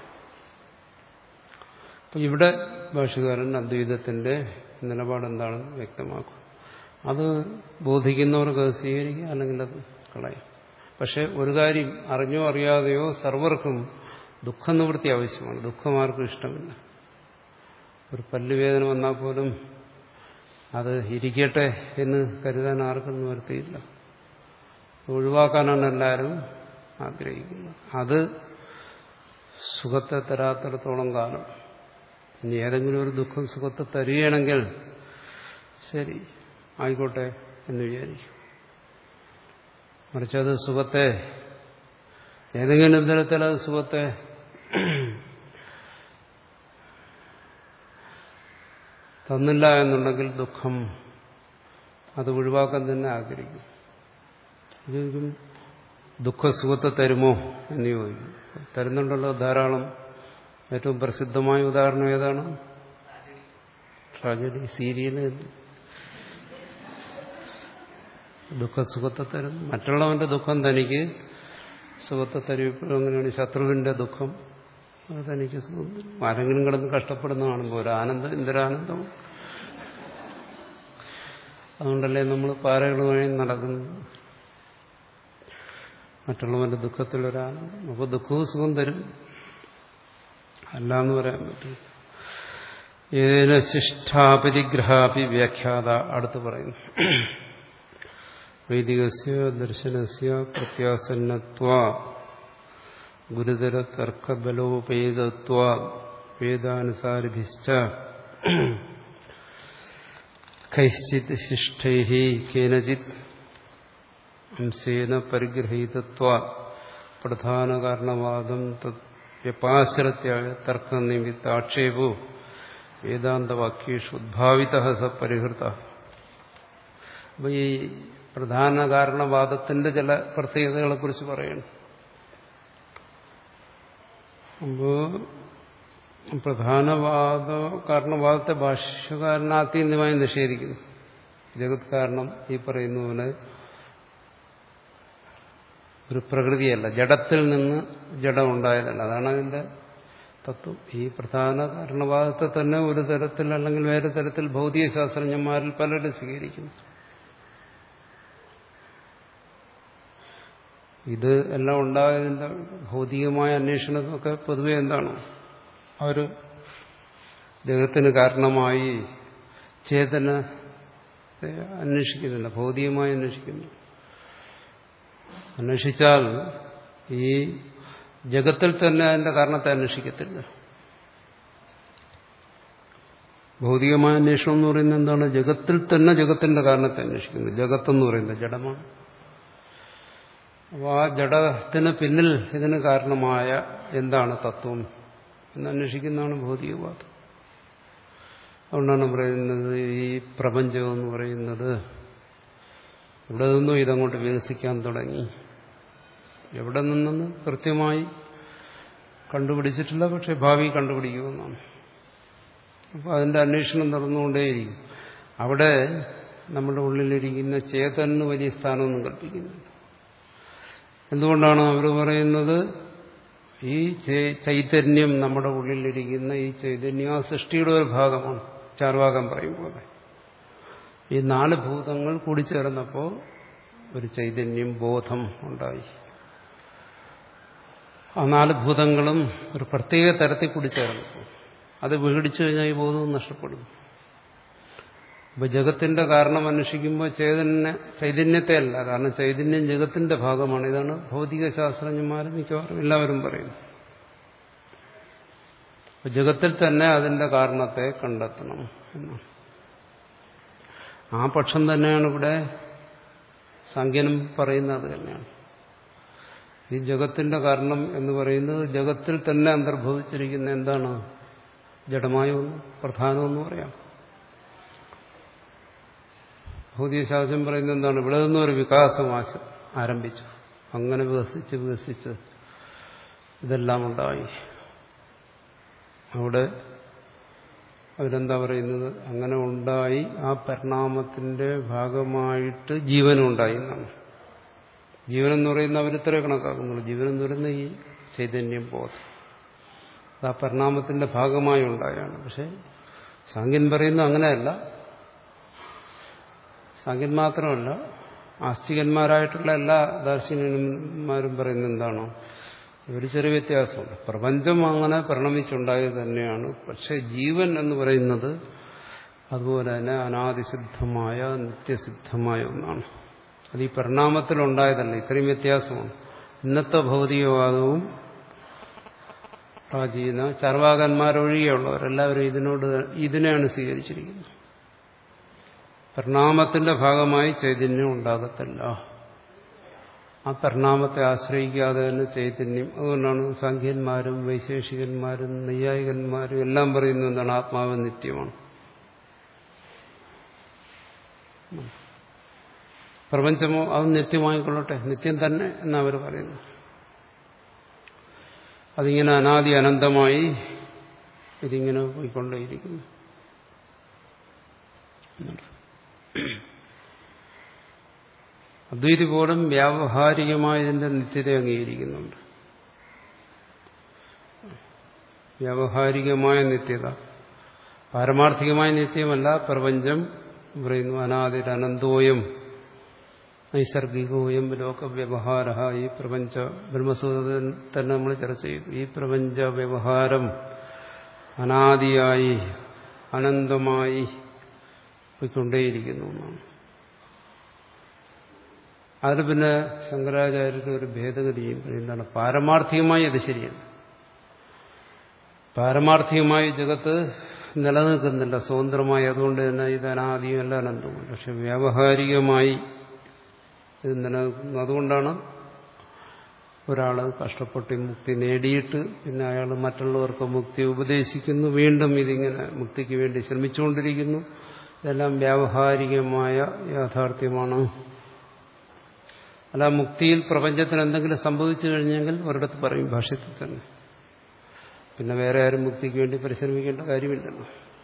അപ്പം ഇവിടെ ഭാഷ്യകാരൻ അദ്വൈതത്തിന്റെ നിലപാടെന്താണെന്ന് വ്യക്തമാക്കും. അത് ബോധിക്കുന്നവർക്ക് അത് സ്വീകരിക്കുക, അല്ലെങ്കിൽ അത് കളയാം. പക്ഷെ ഒരു കാര്യം അറിഞ്ഞോ അറിയാതെയോ സർവർക്കും ദുഃഖനിവൃത്തി ആവശ്യമാണ്. ദുഃഖം ആർക്കും ഇഷ്ടമില്ല. ഒരു പല്ലുവേദന വന്നാൽ പോലും അത് ഇരിക്കട്ടെ എന്ന് കരുതാൻ ആർക്കും നിവൃത്തിയില്ല. ഒഴിവാക്കാനാണ് എല്ലാവരും ആഗ്രഹിക്കുന്നത്. അത് സുഖത്തെ തരാത്തിടത്തോളം കാലം ഇനി ഏതെങ്കിലും ഒരു ദുഃഖം സുഖത്തെ തരികയാണെങ്കിൽ ശരി ആയിക്കോട്ടെ എന്ന് വിചാരിക്കും. മറിച്ചത് സുഖത്തെ ഏതെങ്കിലും തരത്തിൽ അത് സുഖത്തെ തന്നില്ല എന്നുണ്ടെങ്കിൽ ദുഃഖം അത് ഒഴിവാക്കാൻ തന്നെ ആഗ്രഹിക്കും. ഇതൊരിക്കും ദുഃഖസുഖത്തെ തരുമോ എന്ന് ചോദിക്കും. തരുന്നുണ്ടല്ലോ ധാരാളം. ഏറ്റവും പ്രസിദ്ധമായ ഉദാഹരണം ഏതാണ്? Tragedy serial. ദുഃഖസുഖത്തെ തരുന്നു. മറ്റുള്ളവന്റെ ദുഃഖം തനിക്ക് സുഖത്തെ തരും. ഇപ്പോഴും അങ്ങനെയാണ്. ശത്രുവിന്റെ ദുഃഖം അത് തനിക്ക് സുഖം തരും. ആരെങ്കിലും കിടന്ന് കഷ്ടപ്പെടുന്ന കാണുമ്പോൾ ഒരു ആനന്ദം, എന്തൊരാനന്ദം. അതുകൊണ്ടല്ലേ നമ്മൾ പാരകളുമായി നടക്കുന്നത്, മറ്റുള്ളവന്റെ ദുഃഖത്തിലൊരാനന്ദം. അപ്പോൾ ദുഃഖവും സുഖം തരും, അല്ലാന്ന് പറയാൻ പറ്റും. ഏന ശിഷ്ടാപരിഗ്രഹാപി വ്യാഖ്യാത അടുത്ത് പറയുന്നു. വൈദികസ്യ ദർശനസ്യ പ്രത്യാസന്നത്വ ഗുരുതര തർക്കബലോപേതത്വ വേദാനുസാരിഭിശ്ച കൈശ്ചിത് ശിഷ്ടൈഹി കേനചിത് അംശേന പരിഗ്രഹീതത്വ പ്രധാന കാരണവാദം വ്യപാശ്രത്യായ തർക്കനിമിത്ത ആക്ഷേപോ വേദാന്തവാക്യേഷു ഉദ്ഭാവിതഃ സ പരിഹൃത അപ്പോൾ ഈ പ്രധാന കാരണവാദത്തിന്റെ ചില പ്രത്യേകതകളെ കുറിച്ച് പറയണം. അപ്പോൾ പ്രധാനവാദ കാരണവാദത്തെ ഭാഷ്യകാരൻ ആത്യന്തികമായി നിഷേധിക്കുന്നു. ജഗത് കാരണം ഈ പറയുന്ന പോലെ ഒരു പ്രകൃതിയല്ല, ജഡത്തിൽ നിന്ന് ജഡം ഉണ്ടായതല്ല. അതാണ് അതിന്റെ തത്വം. ഈ പ്രധാന കാരണവാദത്തെ തന്നെ ഒരു തരത്തിൽ അല്ലെങ്കിൽ വേറെ തരത്തിൽ ഭൗതിക ശാസ്ത്രജ്ഞന്മാരിൽ പലരും സ്വീകരിക്കുന്നു. ഇത് എല്ലാം ഉണ്ടായതിന്റെ ഭൗതികമായ അന്വേഷണമൊക്കെ പൊതുവെ എന്താണ്, അവർ ജഗത്തിന് കാരണമായി ചേതന അന്വേഷിക്കുന്നില്ല, ഭൗതികമായി അന്വേഷിക്കുന്നു. അന്വേഷിച്ചാൽ ഈ ജഗത്തിൽ തന്നെ അതിന്റെ കാരണത്തെ അന്വേഷിക്കത്തില്ല. ഭൗതികമായ അന്വേഷണം എന്ന് പറയുന്നത് എന്താണ്? ജഗത്തിൽ തന്നെ ജഗത്തിന്റെ കാരണത്തെ അന്വേഷിക്കുന്നു. ജഗത്തെന്ന് പറയുന്നത് ജഡമാണ്. അപ്പോൾ ആ ജഡത്തിന് പിന്നിൽ ഇതിന് കാരണമായ എന്താണ് തത്വം എന്ന് അന്വേഷിക്കുന്നതാണ് ഭൗതികവാദം. അതുകൊണ്ടാണ് പറയുന്നത് ഈ പ്രപഞ്ചം എന്ന് പറയുന്നത് ഇവിടെ നിന്നും ഇതങ്ങോട്ട് വികസിക്കാൻ തുടങ്ങി. എവിടെ നിന്നെന്ന് കൃത്യമായി കണ്ടുപിടിച്ചിട്ടില്ല, പക്ഷെ ഭാവി കണ്ടുപിടിക്കുമെന്നാണ്. അപ്പോൾ അതിന്റെ അന്വേഷണം നടന്നുകൊണ്ടേയിരിക്കും. അവിടെ നമ്മുടെ ഉള്ളിലിരിക്കുന്ന ചേതന് വലിയ സ്ഥാനമൊന്നും കൽപ്പിക്കുന്നില്ല. എന്തുകൊണ്ടാണ് അവർ പറയുന്നത്? ഈ ചൈതന്യം, നമ്മുടെ ഉള്ളിലിരിക്കുന്ന ഈ ചൈതന്യം ആ സൃഷ്ടിയുടെ ഒരു ഭാഗമാണ്. ചാർവാകം പറയുമ്പോൾ ഈ നാല് ഭൂതങ്ങൾ കൂടിച്ചേർന്നപ്പോൾ ഒരു ചൈതന്യം, ബോധം ഉണ്ടായി. ആ നാല് ഭൂതങ്ങളും ഒരു പ്രത്യേക തരത്തിൽ കൂടിച്ചേർന്നപ്പോൾ അത് വിഘടിച്ചു കഴിഞ്ഞാൽ ഈ ബോധവും നഷ്ടപ്പെടും. അപ്പൊ ജഗത്തിന്റെ കാരണം അന്വേഷിക്കുമ്പോൾ ചേതന ചൈതന്യത്തെ അല്ല, കാരണം ചൈതന്യം ജഗത്തിന്റെ ഭാഗമാണ്. ഇതാണ് ഭൗതിക ശാസ്ത്രജ്ഞന്മാർ മിക്കവാറും എല്ലാവരും പറയുന്നത്. അപ്പൊ ജഗത്തിൽ തന്നെ അതിന്റെ കാരണത്തെ കണ്ടെത്തണം എന്നാണ്. ആ പക്ഷം തന്നെയാണ് ഇവിടെ സാങ്ക്യനും പറയുന്നത് തന്നെയാണ്. ഈ ജഗത്തിന്റെ കാരണം എന്ന് പറയുന്നത് ജഗത്തിൽ തന്നെ അന്തർഭവിച്ചിരിക്കുന്ന എന്താണ്? ജഡമായ ഒന്ന്, പ്രധാനമെന്ന് പറയാം. ഭൗതികശാസ്ത്രം പറയുന്നത് എന്താണ്? ഇവിടെ നിന്നും ഒരു വികാസം ആരംഭിച്ചു. അങ്ങനെ വികസിച്ച് വികസിച്ച് ഇതെല്ലാം ഉണ്ടായി. അവിടെ അവരെന്താ പറയുന്നത്? അങ്ങനെ ഉണ്ടായി ആ പരിണാമത്തിന്റെ ഭാഗമായിട്ട് ജീവനുണ്ടായി എന്നാണ്. ജീവനെന്ന് പറയുന്ന അവരിത്രേ കണക്കാക്കുന്നുള്ളൂ. ജീവനെന്ന് പറയുന്ന ഈ ചൈതന്യം, ബോധം, അത് ആ പരിണാമത്തിന്റെ ഭാഗമായി ഉണ്ടായാണ്. പക്ഷെ സാങ്ക്യൻ പറയുന്നത് അങ്ങനെയല്ല. സാങ്ക്യൻ മാത്രമല്ല, ആസ്തികന്മാരായിട്ടുള്ള എല്ലാ ദാർശനികന്മാരും പറയുന്നത് എന്താണോ? ഒരു ചെറിയ വ്യത്യാസമുണ്ട്. പ്രപഞ്ചം അങ്ങനെ പരിണമിച്ചുണ്ടായത് തന്നെയാണ്. പക്ഷെ ജീവൻ എന്ന് പറയുന്നത് അതുപോലെ തന്നെ അനാദിസിദ്ധമായ നിത്യസിദ്ധമായ ഒന്നാണ്. അത് ഈ പരിണാമത്തിലുണ്ടായതല്ല. ഇത്രയും വ്യത്യാസമാണ്. ഇന്നത്തെ ഭൗതികവാദവും പ്രാചീന ചർവാകന്മാരൊഴികെയുള്ളവരെല്ലാവരും ഇതിനോട് ഇതിനെയാണ് സ്വീകരിച്ചിരിക്കുന്നത്. പരിണാമത്തിന്റെ ഭാഗമായി ചൈതന്യം ഉണ്ടാകത്തില്ല. ആ പരിണാമത്തെ ആശ്രയിക്കാതെ തന്നെ ചൈതന്യം. അതുകൊണ്ടാണ് സാങ്ക്യന്മാരും വൈശേഷികന്മാരും നൈയായികന്മാരും എല്ലാം പറയുന്നത് എന്താണ്? ആത്മാവ് നിത്യമാണ്. പ്രപഞ്ചമോ അത് നിത്യമായിക്കൊള്ളട്ടെ, നിത്യം തന്നെ എന്നവർ പറയുന്നു. അതിങ്ങനെ അനാദി അനന്തമായി ഇതിങ്ങനെ പോയിക്കൊണ്ടേയിരിക്കുന്നു. അദ്വൈതി പോലും വ്യാവഹാരികമായ ഇതിന്റെ നിത്യത അംഗീകരിക്കുന്നുണ്ട്. വ്യാവഹാരികമായ നിത്യത, പാരമാർത്ഥികമായ നിത്യമല്ല. പ്രപഞ്ചം പറയുന്നു അനാദിരനന്തോയം നൈസർഗികോയം ലോകവ്യവഹാര. ഈ പ്രപഞ്ച ബ്രഹ്മസൂത്രത്തിൽ തന്നെ നമ്മൾ ചർച്ച ചെയ്തു. ഈ പ്രപഞ്ച വ്യവഹാരം അനാദിയായി അനന്തമായി പോയിക്കൊണ്ടേയിരിക്കുന്നു എന്നാണ്. അതിന് പിന്നെ ശങ്കരാചാര്യരുടെ ഒരു ഭേദഗതിയും എന്താണ്? പാരമാർത്ഥികമായി അത് ശരിയാണ്. പാരമാർത്ഥികമായി ജഗത്ത് നിലനിൽക്കുന്നില്ല സ്വതന്ത്രമായി. അതുകൊണ്ട് തന്നെ ഇത് അനാദിയും അല്ല അനന്തവും. പക്ഷെ വ്യാവഹാരികമായി ഇത് നിലനിൽക്കുന്നു. അതുകൊണ്ടാണ് ഒരാൾ കഷ്ടപ്പെട്ട് മുക്തി നേടിയിട്ട് പിന്നെ അയാൾ മറ്റുള്ളവർക്ക് മുക്തി ഉപദേശിക്കുന്നു. വീണ്ടും ഇതിങ്ങനെ മുക്തിക്ക് വേണ്ടി ശ്രമിച്ചുകൊണ്ടിരിക്കുന്നു. ഇതെല്ലാം വ്യാവഹാരികമായ യാഥാർത്ഥ്യമാണ്. അല്ല മുക്തിയിൽ പ്രപഞ്ചത്തിന് എന്തെങ്കിലും സംഭവിച്ചു കഴിഞ്ഞെങ്കിൽ ഒരിടത്ത് പറയും ഭാഷ്യത്തിൽ തന്നെ. പിന്നെ വേറെ ആരും മുക്തിക്ക് വേണ്ടി പരിശ്രമിക്കേണ്ട കാര്യമില്ലല്ലോ.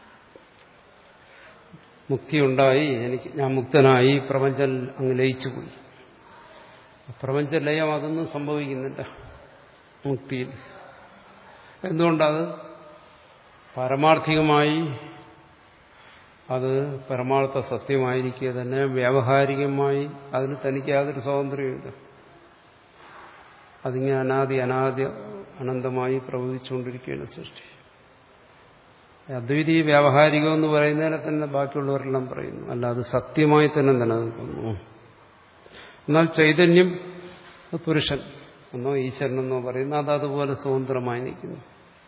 മുക്തി ഉണ്ടായി, എനിക്ക് ഞാൻ മുക്തനായി, പ്രപഞ്ചം അങ്ങ് ലയിച്ചു പോയി. പ്രപഞ്ച ലയം അതൊന്നും സംഭവിക്കുന്നില്ല മുക്തിയിൽ. എന്തുകൊണ്ടത് പാരമാർത്ഥികമായി അത് പരമാർത്ഥ സത്യമായിരിക്കുക തന്നെ, വ്യാവഹാരികമായി അതിന് തനിക്ക് യാതൊരു സ്വാതന്ത്ര്യമില്ല. അതിങ്ങനെ അനാദി അനാദി അനന്തമായി പ്രവചിച്ചുകൊണ്ടിരിക്കുകയാണ് സൃഷ്ടി. അദ്വൈതി വ്യാവഹാരികം എന്ന് പറയുന്നതിനെ തന്നെ ബാക്കിയുള്ളവരെല്ലാം പറയുന്നു. അല്ല, അത് സത്യമായി തന്നെ നിലനിൽക്കുന്നു. എന്നാൽ ചൈതന്യം പുരുഷൻ എന്നോ ഈശ്വരനെന്നോ പറയുന്നു, അത് അതുപോലെ സ്വതന്ത്രമായി നിൽക്കുന്നു.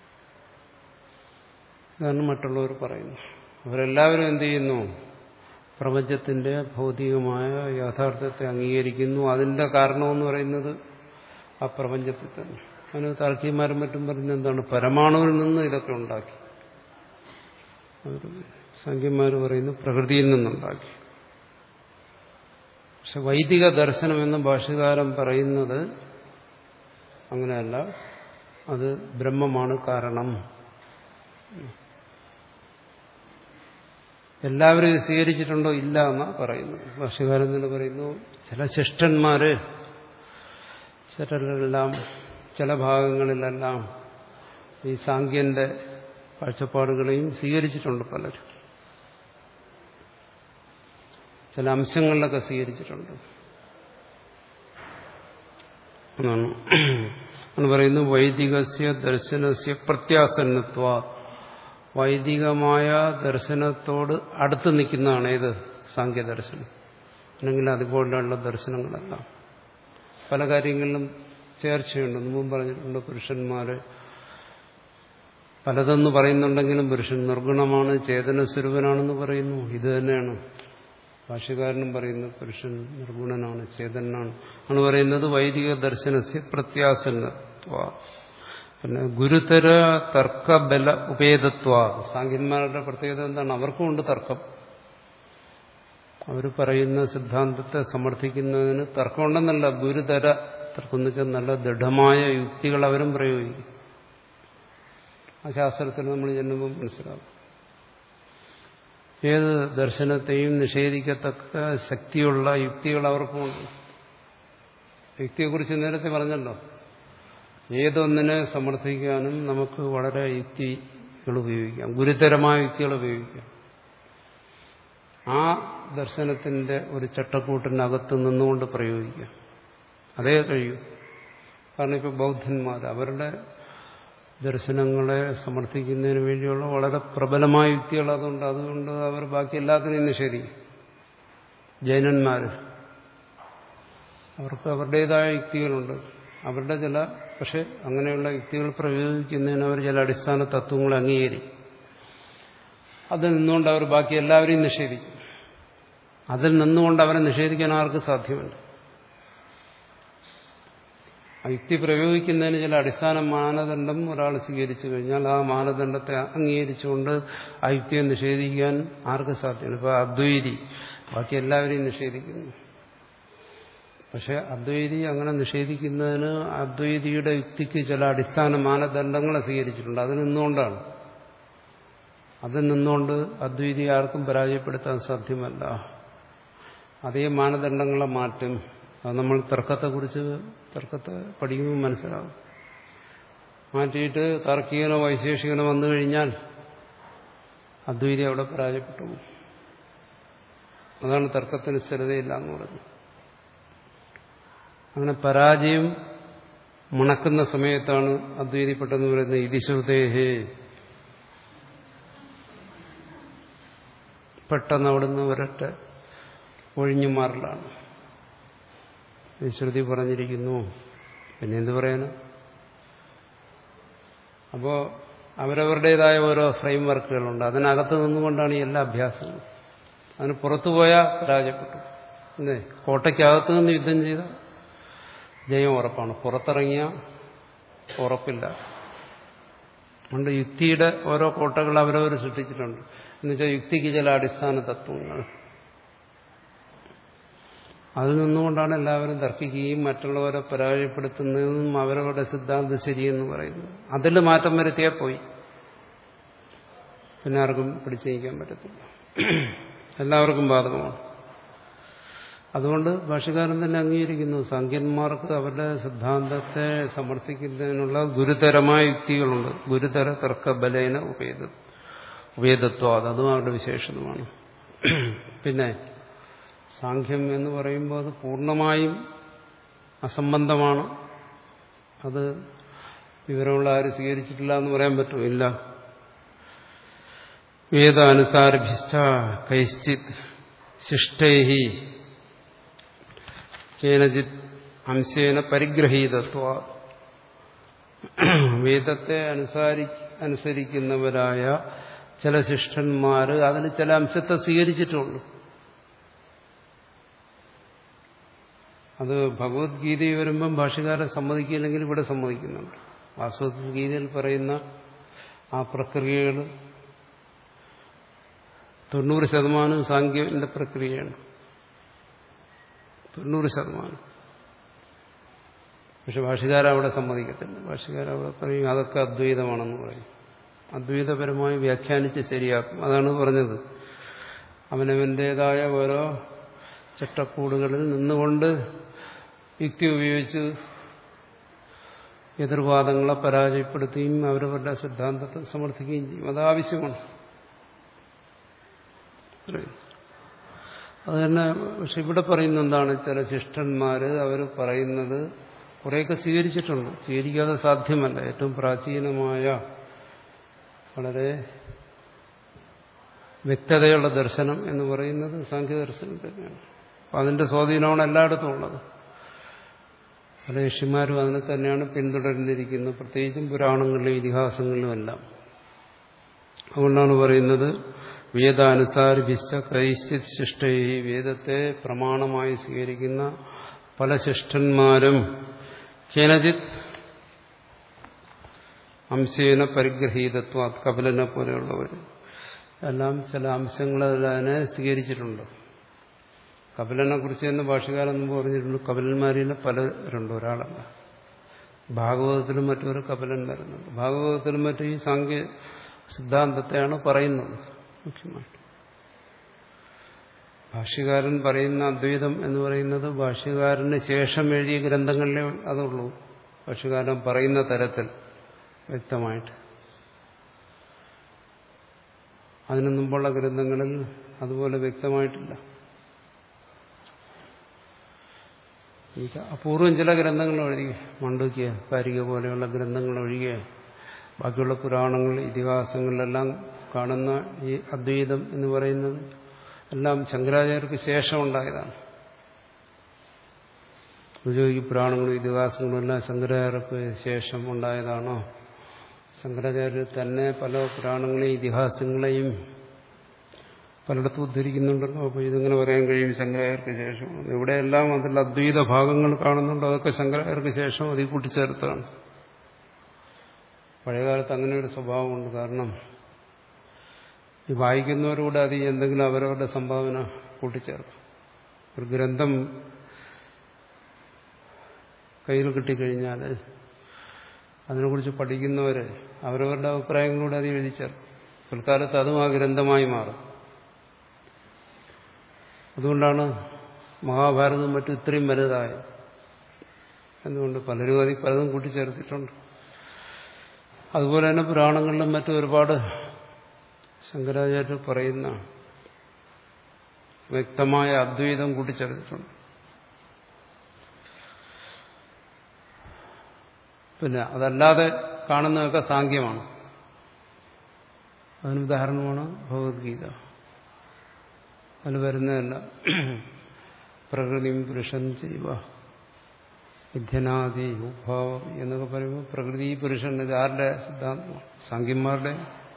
ഇതാണ് മറ്റുള്ളവർ പറയുന്നു. അവരെല്ലാവരും എന്ത് ചെയ്യുന്നു? പ്രപഞ്ചത്തിന്റെ ഭൗതികമായ യാഥാർത്ഥ്യത്തെ അംഗീകരിക്കുന്നു. അതിന്റെ കാരണമെന്ന് പറയുന്നത് ആ പ്രപഞ്ചത്തിൽ തന്നെ. അതിന് താർക്കികന്മാരും മറ്റും പറയുന്നത് എന്താണ്? പരമാണുവിൽ നിന്ന് ഇതൊക്കെ ഉണ്ടാക്കി. സംഖ്യന്മാർ പറയുന്നു പ്രകൃതിയിൽ നിന്നുണ്ടാക്കി. പക്ഷെ വൈദിക ദർശനം എന്ന ഭാഷ്യകാരൻ പറയുന്നത് അങ്ങനെയല്ല, അത് ബ്രഹ്മമാണ് കാരണം. എല്ലാവരും ഇത് സ്വീകരിച്ചിട്ടുണ്ടോ? ഇല്ല എന്നാണ് പറയുന്നത്. ഭാഷ്യകാരൻ തന്നെ പറയുന്നു, ചില ശിഷ്ടന്മാര് ചിലരെല്ലാം ചില ഭാഗങ്ങളിലെല്ലാം ഈ സാങ്ക്യന്റെ കാഴ്ചപ്പാടുകളെയും സ്വീകരിച്ചിട്ടുണ്ട്. പലരും ചില അംശങ്ങളിലൊക്കെ സ്വീകരിച്ചിട്ടുണ്ട് എന്നാണ് എന്ന് പറയുന്നു. വൈദികസ്യ ദർശനസ്യ പ്രത്യാസന്നത്വ, വൈദികമായ ദർശനത്തോട് അടുത്ത് നിൽക്കുന്നതാണ് ഏത്? സാങ്ക്യദർശനം. അല്ലെങ്കിൽ അതുപോലുള്ള ദർശനങ്ങളെല്ലാം പല കാര്യങ്ങളിലും ചേർച്ചയുണ്ട്. മുമ്പ് പറഞ്ഞിട്ടുണ്ട്, പുരുഷന്മാര് പലതെന്ന് പറയുന്നുണ്ടെങ്കിലും പുരുഷൻ നിർഗുണമാണ്, ചേതന സ്വരൂപനാണെന്ന് പറയുന്നു. ഇത് തന്നെയാണ് ഭാഷ്യകാരനും പറയുന്നത്, പുരുഷൻ നിർഗുണനാണ്, ചേതനാണ് ആണ് പറയുന്നത്. വൈദിക ദർശനസ്യ പ്രത്യാസന്നത്വ. പിന്നെ ഗുരുതര തർക്കബല ഉപേദത്വ. സാങ്കന്മാരുടെ പ്രത്യേകത എന്താണ്? അവർക്കും ഉണ്ട് തർക്കം. അവർ പറയുന്ന സിദ്ധാന്തത്തെ സമർത്ഥിക്കുന്നതിന് തർക്കമുണ്ടെന്നല്ല, ഗുരുതര തർക്കം എന്ന് വെച്ചാൽ നല്ല ദൃഢമായ യുക്തികൾ അവരും പ്രയോഗിക്കും. ആ ശാസ്ത്രത്തിൽ നമ്മൾ ചെല്ലുമ്പോൾ മനസ്സിലാവും. ഏത് ദർശനത്തെയും നിഷേധിക്കത്തക്ക ശക്തിയുള്ള യുക്തികൾ അവർക്കുമുണ്ട്. യുക്തിയെക്കുറിച്ച് നേരത്തെ പറഞ്ഞല്ലോ, ഏതൊന്നിനെ സമർത്ഥിക്കാനും നമുക്ക് വളരെ യുക്തികൾ ഉപയോഗിക്കാം, ഗുരുതരമായ യുക്തികൾ ഉപയോഗിക്കാം. ആ ദർശനത്തിന്റെ ഒരു ചട്ടക്കൂട്ടിനകത്ത് നിന്നുകൊണ്ട് പ്രയോഗിക്കാം. അതേ കഴിയൂ. കാരണം ഇപ്പോൾ ബൗദ്ധന്മാർ അവരുടെ ദർശനങ്ങളെ സമർത്ഥിക്കുന്നതിന് വേണ്ടിയുള്ള വളരെ പ്രബലമായ യുക്തികൾ അതുകൊണ്ട് അതുകൊണ്ട് അവർ ബാക്കി എല്ലാത്തിനെയും നിഷേധിക്കും. ജൈനന്മാർ അവർക്ക് അവരുടേതായ യുക്തികളുണ്ട്, അവരുടെ ചില പക്ഷെ അങ്ങനെയുള്ള യുക്തികൾ പ്രയോഗിക്കുന്നതിന് അവർ ചില അടിസ്ഥാന തത്വങ്ങൾ അംഗീകരിക്കും. അതിൽ നിന്നുകൊണ്ട് അവർ ബാക്കി എല്ലാവരെയും നിഷേധിക്കും. അതിൽ നിന്നുകൊണ്ട് അവരെ നിഷേധിക്കാൻ ആർക്ക് സാധ്യമല്ല. ആ യുക്തി പ്രയോഗിക്കുന്നതിന് ചില അടിസ്ഥാന മാനദണ്ഡം ഒരാൾ സ്വീകരിച്ചു കഴിഞ്ഞാൽ ആ മാനദണ്ഡത്തെ അംഗീകരിച്ചുകൊണ്ട് ആ യുക്തിയെ നിഷേധിക്കാൻ ആർക്ക് സാധ്യമല്ല. ഇപ്പോൾ അദ്വൈതി ബാക്കി എല്ലാവരെയും നിഷേധിക്കുന്നു. പക്ഷെ അദ്വൈതി അങ്ങനെ നിഷേധിക്കുന്നതിന് അദ്വൈതിയുടെ യുക്തിക്ക് ചില അടിസ്ഥാന മാനദണ്ഡങ്ങളെ സ്വീകരിച്ചിട്ടുണ്ട്. അതിൽ നിന്നുകൊണ്ടാണ്. അതിൽ നിന്നുകൊണ്ട് അദ്വൈതി ആർക്കും പരാജയപ്പെടുത്താൻ സാധ്യമല്ല. അതേ മാനദണ്ഡങ്ങളെ മാറ്റും. അത് നമ്മൾ തർക്കത്തെക്കുറിച്ച് തർക്കത്തെ പഠിക്കുമ്പോൾ മനസ്സിലാവും. മാറ്റിയിട്ട് താർക്കികനോ വൈശേഷികനോ വന്നു കഴിഞ്ഞാൽ അദ്വൈതി അവിടെ പരാജയപ്പെട്ടു. അതാണ് തർക്കത്തിന് സ്ഥിരതയില്ല എന്ന് പറയുന്നത്. അങ്ങനെ പരാജയം മുണക്കുന്ന സമയത്താണ് അദ്വൈതി പെട്ടെന്ന് പറയുന്നത് ഇതിശ്രുതേഹേ. പെട്ടെന്ന് അവിടുന്ന് ഒരൊറ്റ ഒഴിഞ്ഞു മാറലാണ്. ശ്രുതി പറഞ്ഞിരിക്കുന്നു, പിന്നെ എന്ത് പറയാനാ? അപ്പോൾ അവരവരുടേതായ ഓരോ ഫ്രെയിം വർക്കുകളുണ്ട്. അതിനകത്ത് നിന്നുകൊണ്ടാണ് ഈ എല്ലാ അഭ്യാസങ്ങളും. അതിന് പുറത്തുപോയാൽ പരാജയപ്പെട്ടു. അല്ലേ? കോട്ടയ്ക്കകത്ത് നിന്ന് യുദ്ധം ചെയ്ത ജയം ഉറപ്പാണ്. പുറത്തിറങ്ങിയ ഉറപ്പില്ല. അതുകൊണ്ട് യുക്തിയുടെ ഓരോ കോട്ടകൾ അവരവർ സൃഷ്ടിച്ചിട്ടുണ്ട്. എന്നുവെച്ചാൽ യുക്തിക്ക് ചില അടിസ്ഥാന തത്വങ്ങൾ. അതിൽ നിന്നുകൊണ്ടാണ് എല്ലാവരും തർക്കിക്കുകയും മറ്റുള്ളവരെ പരാജയപ്പെടുത്തുന്നതെന്നും അവരവരുടെ സിദ്ധാന്തം ശരിയെന്ന് പറയുന്നത്. അതിൽ മാറ്റം വരുത്തിയാൽ പോയി, പിന്നെ ആർക്കും പിടിച്ചു നീക്കാൻ പറ്റത്തില്ല, എല്ലാവർക്കും ബാധകമാണ്. അതുകൊണ്ട് ഭാഷ്യകാരൻ തന്നെ അംഗീകരിക്കുന്നു, സാങ്കേന്മാർക്ക് അവരുടെ സിദ്ധാന്തത്തെ സമർത്ഥിക്കുന്നതിനുള്ള ഗുരുതരമായ യുക്തികളുണ്ട്. ഗുരുതര തർക്കബലേന ഉപേദ ഉപേദത്വം അതും അവരുടെ വിശേഷണമാണ്. പിന്നെ സാഖ്യം എന്ന് പറയുമ്പോൾ അത് പൂർണ്ണമായും അസംബന്ധമാണ്. അത് വിവരമുള്ള ആരും സ്വീകരിച്ചിട്ടില്ല എന്ന് പറയാൻ പറ്റും, ഇല്ല. വേദാനുസാരഭിശ്ച കൈശ്ചിത് ശിഷ്ടൈഹി കേനചിത് അംശേന പരിഗ്രഹീതത്വ. വേദത്തെ അനുസാരി അനുസരിക്കുന്നവരായ ചില ശിഷ്ടന്മാർ അതിന് ചില അംശത്തെ സ്വീകരിച്ചിട്ടുള്ളൂ. അത് ഭഗവത്ഗീതയിൽ വരുമ്പം ഭാഷ്യകാരൻ സമ്മതിക്കില്ലെങ്കിൽ ഇവിടെ സമ്മതിക്കുന്നുണ്ട്. വാസ്തവത്തിൽ ഗീതയിൽ പറയുന്ന ആ പ്രക്രിയകൾ തൊണ്ണൂറ് ശതമാനം സാങ്കേതിക പ്രക്രിയയാണ്, തൊണ്ണൂറ് ശതമാനം. പക്ഷെ ഭാഷ്യകാരൻ അവിടെ സമ്മതിക്കത്തില്ല. ഭാഷ്യകാരൻ അവിടെ പറയും അതൊക്കെ അദ്വൈതമാണെന്ന് പറയും. അദ്വൈതപരമായി വ്യാഖ്യാനിച്ച് ശരിയാക്കും. അതാണ് പറഞ്ഞത്, അവനവന്റേതായ ഓരോ ചട്ടക്കൂടുകളിൽ നിന്നുകൊണ്ട് യുക്തി ഉപയോഗിച്ച് എതിർവാദങ്ങളെ പരാജയപ്പെടുത്തുകയും അവരവരുടെ സിദ്ധാന്തത്തെ സമർത്ഥിക്കുകയും ചെയ്യും. അതാവശ്യമാണ്. അത് തന്നെ. പക്ഷെ ഇവിടെ പറയുന്ന എന്താണ്, ചില ശിഷ്ടന്മാര് അവർ പറയുന്നത് കുറേയൊക്കെ സ്വീകരിച്ചിട്ടുണ്ട്, സ്വീകരിക്കാതെ സാധ്യമല്ല. ഏറ്റവും പ്രാചീനമായ വളരെ വ്യക്തതയുള്ള ദർശനം എന്ന് പറയുന്നത് സാഖ്യദർശനം തന്നെയാണ്. അപ്പം അതിന്റെ സ്വാധീനമാണ് എല്ലായിടത്തും ഉള്ളത്. പല ഋഷിമാരും അതിനെ തന്നെയാണ് പിന്തുടർന്നിരിക്കുന്നത്, പ്രത്യേകിച്ചും പുരാണങ്ങളിലും ഇതിഹാസങ്ങളിലും എല്ലാം. അതുകൊണ്ടാണ് പറയുന്നത് വേദാനുസാരിഭിശ്ച കൈശ്ചിത് ശിഷ്ടൈ. വേദത്തെ പ്രമാണമായി സ്വീകരിക്കുന്ന പല ശിഷ്ടന്മാരും കേനചിത് അംശേന പരിഗ്രഹീതത്വ, കപിലനെ പോലെയുള്ളവർ എല്ലാം ചില അംശങ്ങൾ അതിനെ സ്വീകരിച്ചിട്ടുണ്ട്. കപിലനെ കുറിച്ച് തന്നെ ഭാഷ്യകാരൻ മുമ്പ് പറഞ്ഞിട്ടുണ്ട്. കപിലന്മാരിൽ പലരുണ്ട്, ഒരാളല്ല. ഭാഗവതത്തിലും മറ്റൊരു കപിലൻ വരുന്നുണ്ട്. ഭാഗവതത്തിലും മറ്റും ഈ സാങ്കേ സിദ്ധാന്തത്തെയാണ് പറയുന്നത് മുഖ്യമായിട്ട്. ഭാഷ്യകാരൻ പറയുന്ന അദ്വൈതം എന്ന് പറയുന്നത് ഭാഷ്യകാരന് ശേഷം എഴുതിയ ഗ്രന്ഥങ്ങളിലേ അതുള്ളൂ. ഭാഷ്യകാരൻ പറയുന്ന തരത്തിൽ വ്യക്തമായിട്ട്. അതിനു മുമ്പുള്ള ഗ്രന്ഥങ്ങളിൽ അതുപോലെ വ്യക്തമായിട്ടില്ല. അപൂർവം ചില ഗ്രന്ഥങ്ങൾ ഒഴികെ, മണ്ഡൂക്യ കാരിക പോലെയുള്ള ഗ്രന്ഥങ്ങൾ ഒഴികെ ബാക്കിയുള്ള പുരാണങ്ങൾ ഇതിഹാസങ്ങളിലെല്ലാം കാണുന്ന ഈ അദ്വൈതം എന്ന് പറയുന്നത് എല്ലാം ശങ്കരാചാര്യർക്ക് ശേഷം ഉണ്ടായതാണ്. ഈ പുരാണങ്ങളും ഇതിഹാസങ്ങളും എല്ലാം ശങ്കരാചാര്യർക്ക് ശേഷം ഉണ്ടായതാണോ? ശങ്കരാചാര്യർ തന്നെ പല പുരാണങ്ങളെയും ഇതിഹാസങ്ങളെയും പലയിടത്തും ഉദ്ധരിക്കുന്നുണ്ടല്ലോ. അപ്പോൾ ഇതിങ്ങനെ പറയാൻ കഴിയും ശങ്കരാചാര്യർക്ക് ശേഷം. എവിടെയെല്ലാം അതിൽ അദ്വൈത ഭാഗങ്ങൾ കാണുന്നുണ്ടോ അതൊക്കെ ശങ്കരാചാര്യർക്ക് ശേഷം അതിൽ കൂട്ടിച്ചേർത്താണ്. പഴയകാലത്ത് അങ്ങനെ ഒരു സ്വഭാവമുണ്ട്. കാരണം ഈ വായിക്കുന്നവരോട് അത് എന്തെങ്കിലും അവരവരുടെ സംഭാവന കൂട്ടിച്ചേർക്കും. ഒരു ഗ്രന്ഥം കയ്യിൽ കിട്ടിക്കഴിഞ്ഞാൽ അതിനെക്കുറിച്ച് പഠിക്കുന്നവർ അവരവരുടെ അഭിപ്രായങ്ങളോട് അത് എഴുതി ചേർക്കും. പിൽക്കാലത്ത് അതും ആ ഗ്രന്ഥമായി മാറും. അതുകൊണ്ടാണ് മഹാഭാരതം മറ്റും ഇത്രയും വലുതായത്. എന്തുകൊണ്ട് പലരും അതിൽ പലതും കൂട്ടിച്ചേർത്തിട്ടുണ്ട്. അതുപോലെ തന്നെ പുരാണങ്ങളിലും മറ്റും ഒരുപാട് ശങ്കരാചാര്യർ പറയുന്ന വ്യക്തമായ അദ്വൈതം കൂട്ടിച്ചേർത്തിട്ടുണ്ട്. പിന്നെ അതല്ലാതെ കാണുന്നതൊക്കെ സാങ്ക്യമാണ്. അതിന് ഉദാഹരണമാണ് ഭഗവത്ഗീത. അതിൽ വരുന്നതല്ല പ്രകൃതി പുരുഷൻ ചെയ്യുക വിദ്യനാദി ഉഭാവം എന്നൊക്കെ പറയുമ്പോൾ പ്രകൃതി പുരുഷൻ ഇത് ആരുടെ സിദ്ധാന്തമാണ്? സാങ്ക്യന്മാരുടെ.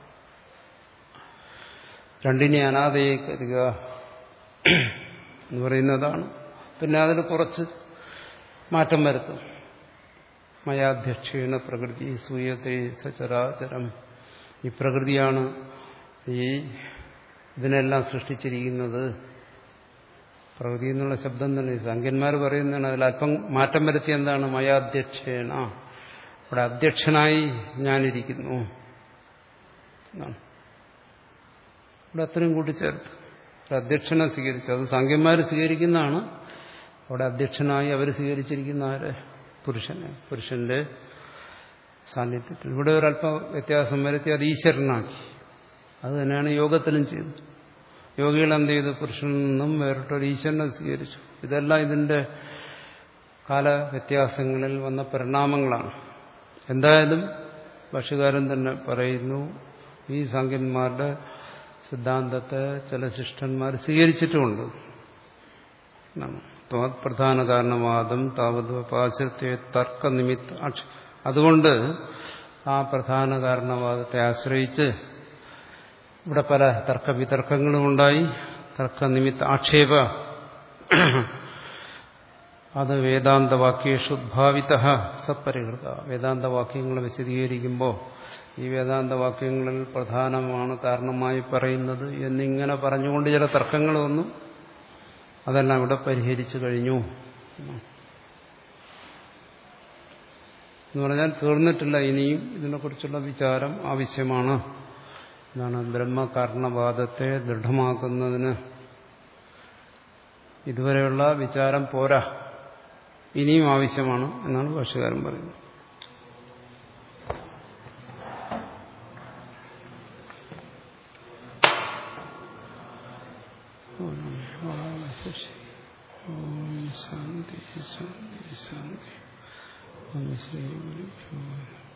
രണ്ടിനെ അനാദയെ കരുതുക എന്ന് പറയുന്നതാണ്. പിന്നെ അതിൽ കുറച്ച് മാറ്റം വരുത്തും. മയാധ്യക്ഷേണ പ്രകൃതി സൂയത്തെ സചരാചരം. ഈ പ്രകൃതിയാണ് ഈ ഇതിനെല്ലാം സൃഷ്ടിച്ചിരിക്കുന്നത്. പ്രകൃതി എന്നുള്ള ശബ്ദം തന്നെ സാങ്കന്മാർ പറയുന്നതാണ്. അതിൽ അല്പം മാറ്റം വരുത്തി എന്താണ് മയാധ്യക്ഷേണ, ഇവിടെ അധ്യക്ഷനായി ഞാനിരിക്കുന്നു എന്നാണ്. ഇവിടെ അത്രയും കൂട്ടിച്ചേർത്ത് അധ്യക്ഷനെ സ്വീകരിച്ചു. അത് സാങ്കന്മാർ സ്വീകരിക്കുന്നതാണ്. അവിടെ അധ്യക്ഷനായി അവർ സ്വീകരിച്ചിരിക്കുന്ന ആര്? പുരുഷനെ, പുരുഷന്റെ സാന്നിധ്യത്തിൽ. ഇവിടെ ഒരല്പം വ്യത്യാസം വരുത്തി അത് ഈശ്വരനാക്കി. അത് തന്നെയാണ് യോഗത്തിലും ചെയ്തത്. യോഗികൾ എന്ത് ചെയ്തു? പുരുഷനിൽ നിന്നും വേറിട്ടൊരു ഈശ്വരനെ സ്വീകരിച്ചു. ഇതെല്ലാം ഇതിന്റെ കാല വ്യത്യാസങ്ങളിൽ വന്ന പരിണാമങ്ങളാണ്. എന്തായാലും ഭാഷ്യകാരൻ തന്നെ പറയുന്നു, ഈ സാങ്കന്മാരുടെ സിദ്ധാന്തത്തെ ചില ശിഷ്ടന്മാർ സ്വീകരിച്ചിട്ടുമുണ്ട്. പ്രധാന കാരണവാദം താവത് പാശ്ചാത്യ തർക്ക നിമിത്ത ആക്ഷ. അതുകൊണ്ട് ആ പ്രധാന കാരണവാദത്തെ ആശ്രയിച്ച് ഇവിടെ പല തർക്ക വിതർക്കങ്ങളും ഉണ്ടായി. തർക്ക നിമിത്ത ആക്ഷേപ അത് വേദാന്തവാക്യേഷു ഉദ്ഭാവിത സപരിഹൃത. വേദാന്തവാക്യങ്ങൾ വിശദീകരിക്കുമ്പോൾ ഈ വേദാന്തവാക്യങ്ങളിൽ പ്രധാനമാണ് കാരണമായി പറയുന്നത് എന്നിങ്ങനെ പറഞ്ഞുകൊണ്ട് ചില തർക്കങ്ങൾ വന്നു. അതെല്ലാം ഇവിടെ പരിഹരിച്ചു കഴിഞ്ഞു എന്ന് പറഞ്ഞാൽ തീർന്നിട്ടില്ല. ഇനിയും ഇതിനെക്കുറിച്ചുള്ള വിചാരം ആവശ്യമാണ്. എന്നാണ് ബ്രഹ്മകാരണവാദത്തെ ദൃഢമാക്കുന്നതിന് ഇതുവരെയുള്ള വിചാരം പോരാ, ഇനിയും ആവശ്യമാണ് എന്നാണ് ഭാഷ്യകാരൻ പറയുന്നത്. ശാന്തി ശാന്തി ശാന്തി. ശ്രീ